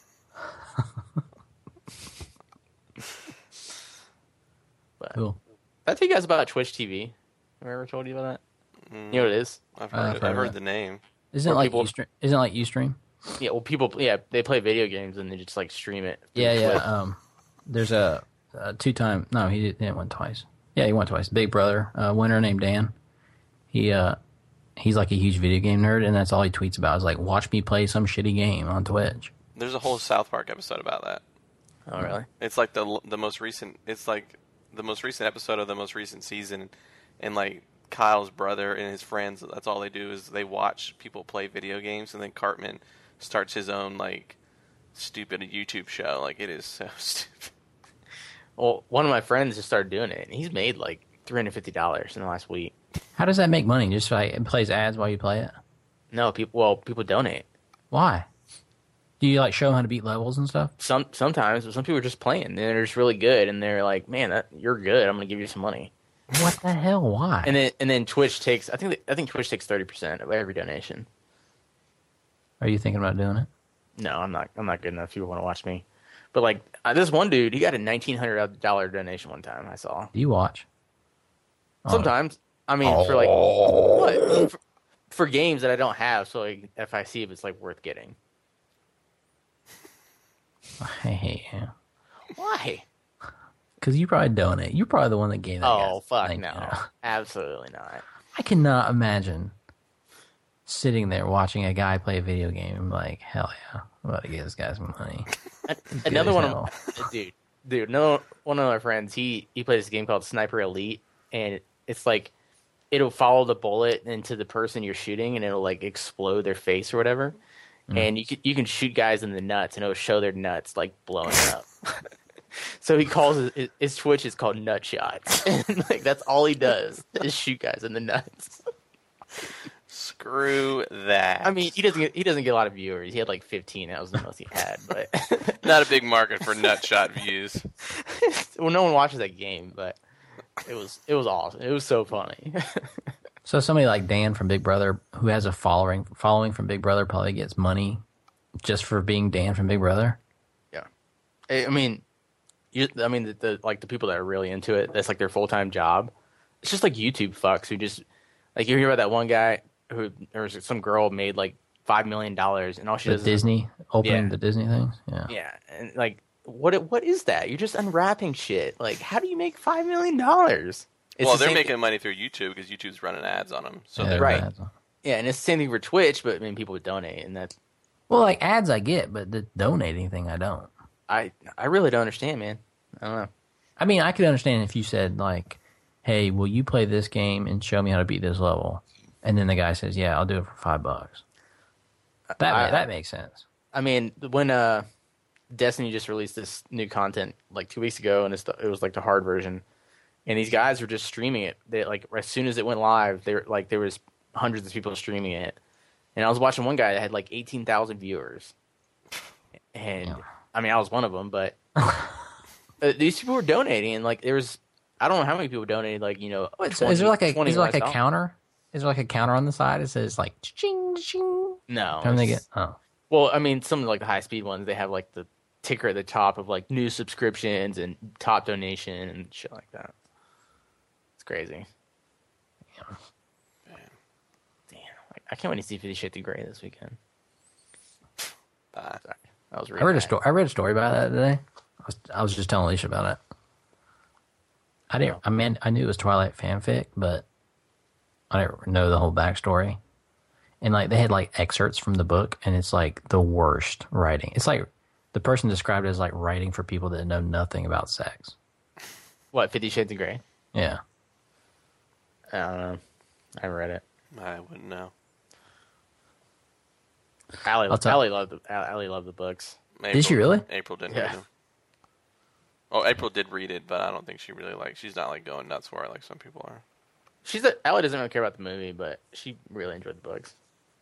D: But
E: Cool.
D: I tell you guys about Twitch TV. Have I ever told you about that? You know what it is?
C: I've heard the name.
E: Isn't it like Ustream?
D: Yeah, well, they play video games and they just like stream it.
E: Yeah. There's a 2-time. No, he didn't win twice. Yeah, he won twice. Big Brother winner named Dan. He's like a huge video game nerd, and that's all he tweets about is like, watch me play some shitty game on Twitch.
C: There's a whole South Park episode about that.
D: Oh, really?
C: It's like the most recent. It's like the most recent episode of the most recent season, and like Kyle's brother and his friends. That's all they do is they watch people play video games, and then Cartman starts his own like stupid YouTube show. Like, it is so stupid.
D: Well, one of my friends just started doing it, and he's made like $350 in the last week.
E: How does that make money? Just like it plays ads while you play it?
D: No, people donate.
E: Why? Do you like show them how to beat levels and stuff?
D: Sometimes, but some people are just playing, and they're just really good, and they're like, "Man, you're good. I'm going to give you some money."
E: What the hell? Why?
D: And then Twitch takes. I think Twitch takes 30% of every donation.
E: Are you thinking about doing it?
D: No, I'm not. I'm not good enough. People want to watch me, but like this one dude, he got a $1,900 donation one time. I saw.
E: Do you watch?
D: Sometimes. I mean, for like what? For games that I don't have, so like, if I see if it's like worth getting.
E: I hate you.
D: Why?
E: Because you probably donate. You're probably the one that gave that.
D: Oh, fuck
E: thing,
D: no.
E: you know?
D: Absolutely not.
E: I cannot imagine sitting there watching a guy play a video game and be like, hell yeah, I'm about to give this guy some money.
D: Another one of dude, no, one of our friends, he plays this game called Sniper Elite, and it's like it'll follow the bullet into the person you're shooting, and it'll like explode their face or whatever. And you can shoot guys in the nuts, and it'll show their nuts like blowing up. So he calls his Twitch is called Nut Shots, and like that's all he does is shoot guys in the nuts.
C: Screw that.
D: I mean, he doesn't get a lot of viewers. He had like 15. That was the most he had, but
C: not a big market for nut shot views.
D: Well, no one watches that game, but it was awesome. It was so funny.
E: So somebody like Dan from Big Brother, who has a following from Big Brother, probably gets money just for being Dan from Big Brother.
D: Yeah, I mean, the people that are really into it, that's like their full-time job. It's just like YouTube fucks who just like, you hear about that one guy who, there was some girl made like $5 million, and all she does
E: Disney opening the Disney things.
D: Yeah, and like what is that? You're just unwrapping shit. Like, how do you make $5 million?
C: Well, they're making money through YouTube because YouTube's running ads on them. So
D: right. Yeah, and it's the same thing for Twitch, but I mean, people would donate, and that's.
E: Well, like ads I get, but the donating thing I don't.
D: I really don't understand, man. I don't know.
E: I mean, I could understand if you said like, "Hey, will you play this game and show me how to beat this level?" And then the guy says, "Yeah, I'll do it for $5." That makes sense.
D: I mean, when Destiny just released this new content like 2 weeks ago, and it was like the hard version. And these guys were just streaming it. They like as soon as it went live, there was hundreds of people streaming it. And I was watching one guy that had like 18,000 viewers. And I mean, I was one of them, but these people were donating, and like there was, I don't know how many people donated. Like, you know,
E: is there like a counter? Is there like a counter on the side? It says like ching ching.
D: No.
E: And they get
D: Well, I mean, some of like the high speed ones, they have like the ticker at the top of like new subscriptions and top donation and shit like that. It's crazy. Damn. I can't wait to see 50 Shades of Grey this weekend. Sorry. That was really
E: I read a story about that today. I was just telling Alicia about it. I knew it was Twilight fanfic, but I didn't know the whole backstory. And like they had like excerpts from the book, and it's like the worst writing. It's like the person described it as like writing for people that know nothing about sex.
D: What, 50 Shades of Grey?
E: Yeah.
D: I don't know. I haven't read it.
C: I wouldn't know.
D: Allie loved the books.
C: April,
E: Did she really?
C: April didn't
D: Yeah.
C: read them. Oh, April did read it, but I don't think she really she's not like going nuts for it like some people are.
D: Ella doesn't really care about the movie, but she really enjoyed the books.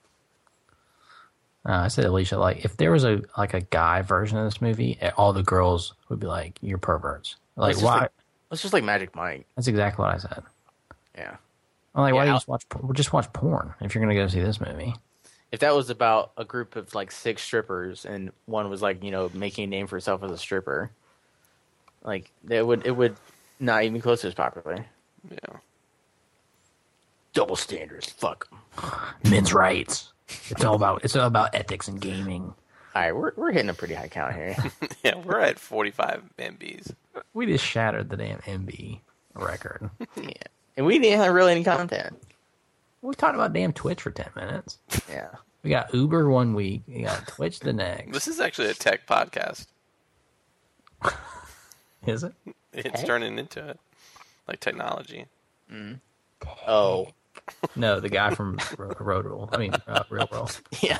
E: I said, Alicia, like, if there was a guy version of this movie, all the girls would be like, "You're perverts." Like, why?
D: It's just like Magic Mike.
E: That's exactly what I said.
D: Yeah.
E: I'm like, why do you just watch porn if you're gonna go see this movie?
D: If that was about a group of like 6 strippers and one was like, making a name for herself as a stripper, like it would not even close to as popular.
C: Yeah.
D: Double standards. Fuck 'em.
E: Men's rights. It's all about ethics and gaming.
D: All right, we're hitting a pretty high count here.
C: Yeah, we're at 45 MBs.
E: We just shattered the damn MB record.
D: Yeah, and we didn't have really any content.
E: We talked about damn Twitch for 10 minutes.
D: Yeah.
E: We got Uber one week. We got Twitch the next.
C: This is actually a tech podcast.
E: Is it?
C: It's turning into it. Like technology.
D: Oh.
E: No, the guy from Real World.
D: Yeah.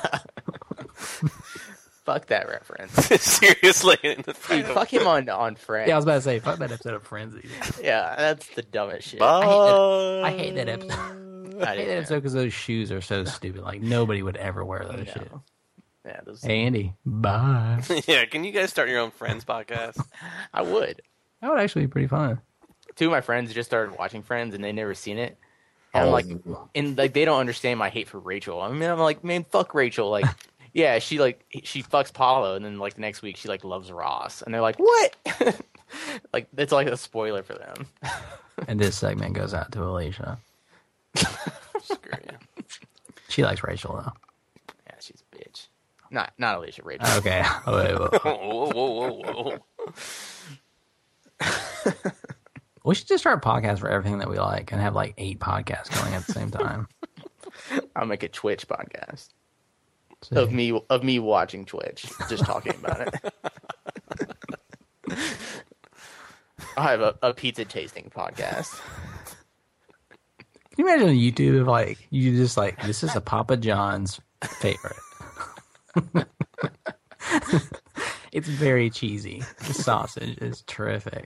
D: Fuck that reference.
C: Seriously.
D: Dude, fuck him on Friends.
E: Yeah, I was about to say, fuck that episode of Frenzy.
D: Yeah, that's the dumbest shit.
E: I hate that episode. I hate that episode because those shoes are so stupid. Like, nobody would ever wear those shit.
D: Yeah, those...
E: Hey, Andy. Bye.
C: Yeah, can you guys start your own Friends podcast?
D: I would.
E: That would actually be pretty fun.
D: 2 of my friends just started watching Friends and they never seen it. And I'm like, they don't understand my hate for Rachel. I mean, I'm like, man, fuck Rachel. Like, yeah, she fucks Paulo, and then like the next week she like loves Ross, and they're like, what? Like, it's like a spoiler for them.
E: And this segment goes out to Alicia.
C: Screw you.
E: She likes Rachel though.
D: Yeah, she's a bitch. Not Alicia, Rachel.
E: Okay. Wait.
C: Whoa.
E: We should just start a podcast for everything that we like and have like 8 podcasts going at the same time.
D: I'll make a Twitch podcast
E: See.
D: of me watching Twitch, just talking about it. I'll have a pizza tasting podcast.
E: Can you imagine on YouTube if like you just like, this is a Papa John's favorite. It's very cheesy. The sausage is terrific.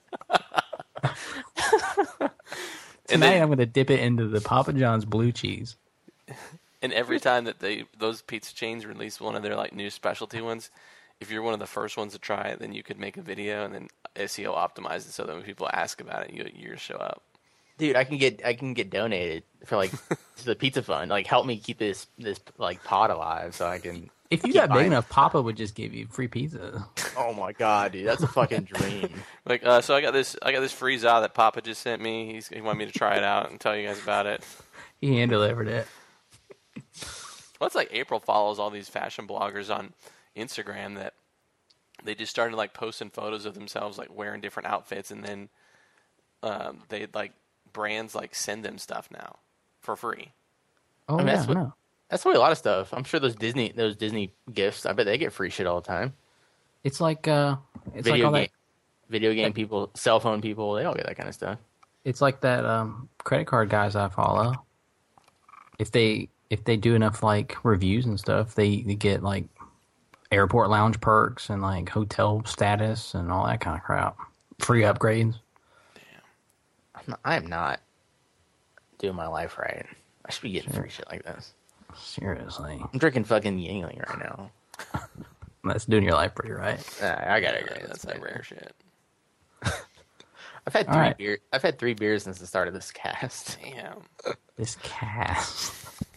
E: Tonight I'm going to dip it into the Papa John's blue cheese.
C: And every time that those pizza chains release one of their like new specialty ones, if you're one of the first ones to try it, then you could make a video and then SEO optimize it so that when people ask about it, you show up.
D: Dude, I can get donated for like to the pizza fund. Like, help me keep this like pod alive so I can.
E: If you got big enough, Papa would just give you free pizza.
D: Oh my god, dude, that's a fucking dream.
C: Like, so I got this free za that Papa just sent me. He wanted me to try it out and tell you guys about it.
E: He hand delivered it.
C: Well, it's like April follows all these fashion bloggers on Instagram that they just started like posting photos of themselves like wearing different outfits, and then they like brands like send them stuff now for free.
E: Oh,
D: I mean,
E: yeah,
D: that's the way a lot of stuff. I'm sure those Disney gifts, I bet they get free shit all the time.
E: It's like video
D: game people, cell phone people, they all get that kind of stuff.
E: It's like that credit card guys I follow. If they do enough like reviews and stuff, they get like airport lounge perks and like hotel status and all that kind of crap. Free upgrades.
C: Damn.
D: I am not doing my life right. I should be getting free shit like this.
E: Seriously.
D: I'm drinking fucking Yingling right now.
E: That's doing your life pretty right.
D: I got it.
C: That's like rare shit.
D: I've had 3 beers. I've had 3 beers since the start of this cast.
C: Damn.
E: This cast.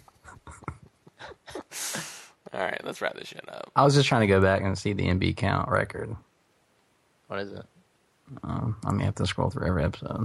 C: All right, let's wrap this shit up.
E: I was just trying to go back and see the MB count record.
D: What is it?
E: I may have to scroll through every episode.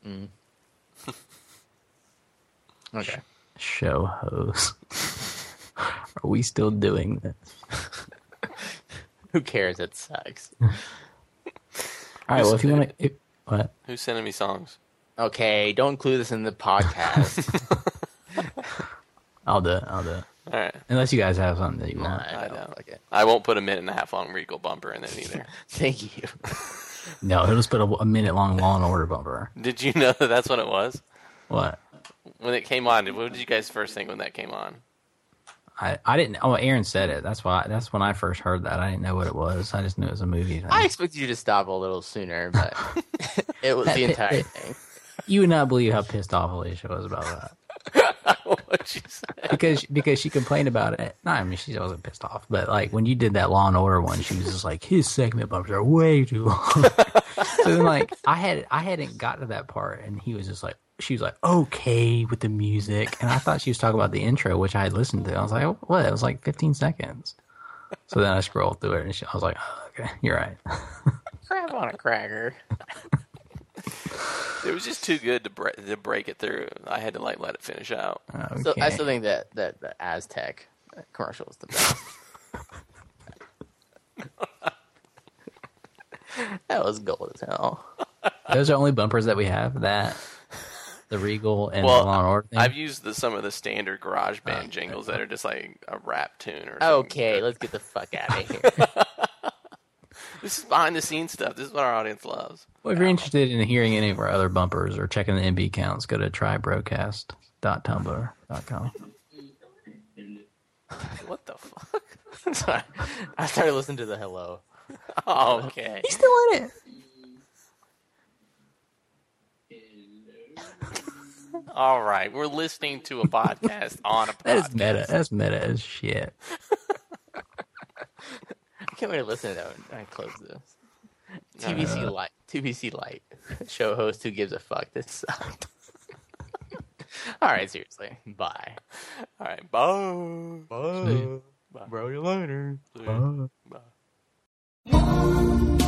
D: Okay.
E: Show host. Are we still doing this?
D: Who cares? It sucks.
E: All right. Well, if you want to, what?
C: Who's sending me songs?
D: Okay, don't include this in the podcast.
E: I'll do it.
C: All right.
E: Unless you guys have something that you want.
C: I don't.
D: Fuck it.
C: I won't put a 1.5-minute long Regal bumper in it either.
D: Thank you.
E: No, he'll just put a minute long Law and Order bumper.
C: Did you know that that's what it was?
E: What?
C: When it came on, what did you guys first think when that came on?
E: I didn't. Oh, Aaron said it. That's why. That's when I first heard that. I didn't know what it was. I just knew it was a movie thing.
D: I expected you to stop a little sooner, but it was the entire thing.
E: You would not believe how pissed off Alicia was about that.
C: What'd you say?
E: Because she complained about it. No, I mean she wasn't pissed off, but like when you did that Law and Order one, she was just like his segment bumps are way too long. So then like I hadn't got to that part, and he was just like she was like okay with the music, and I thought she was talking about the intro, which I had listened to. I was like, oh, what? It was like 15 seconds. So then I scrolled through it, and I was like, oh, okay, you're right.
D: Crap on a cracker.
C: It was just too good to break it through. I had to like let it finish out.
E: Okay.
D: So I still think that the Aztec commercial is the best. That was gold as hell.
E: Those are only bumpers that we have. That the Regal and the
C: Well,
E: Law and Order thing.
C: I've used some of the standard garage band jingles that are just like a rap tune or something.
D: Okay, let's get the fuck out of here.
C: This is behind the scenes stuff. This is what our audience loves.
E: Well, if you're interested in hearing any of our other bumpers or checking the MB counts, go to trybroadcast.tumblr.com.
C: What the fuck?
D: Sorry. I started listening to the hello.
C: Oh, okay.
E: He's still in it.
C: All right, we're listening to a podcast on a podcast.
E: That is meta. That's meta as shit.
D: I can't wait to listen to that when I close this. TBC Light. Show host who gives a fuck. This sucked. All right, seriously. Bye.
C: All right, bye.
D: Bye.
E: Bro, you later.
C: Bye.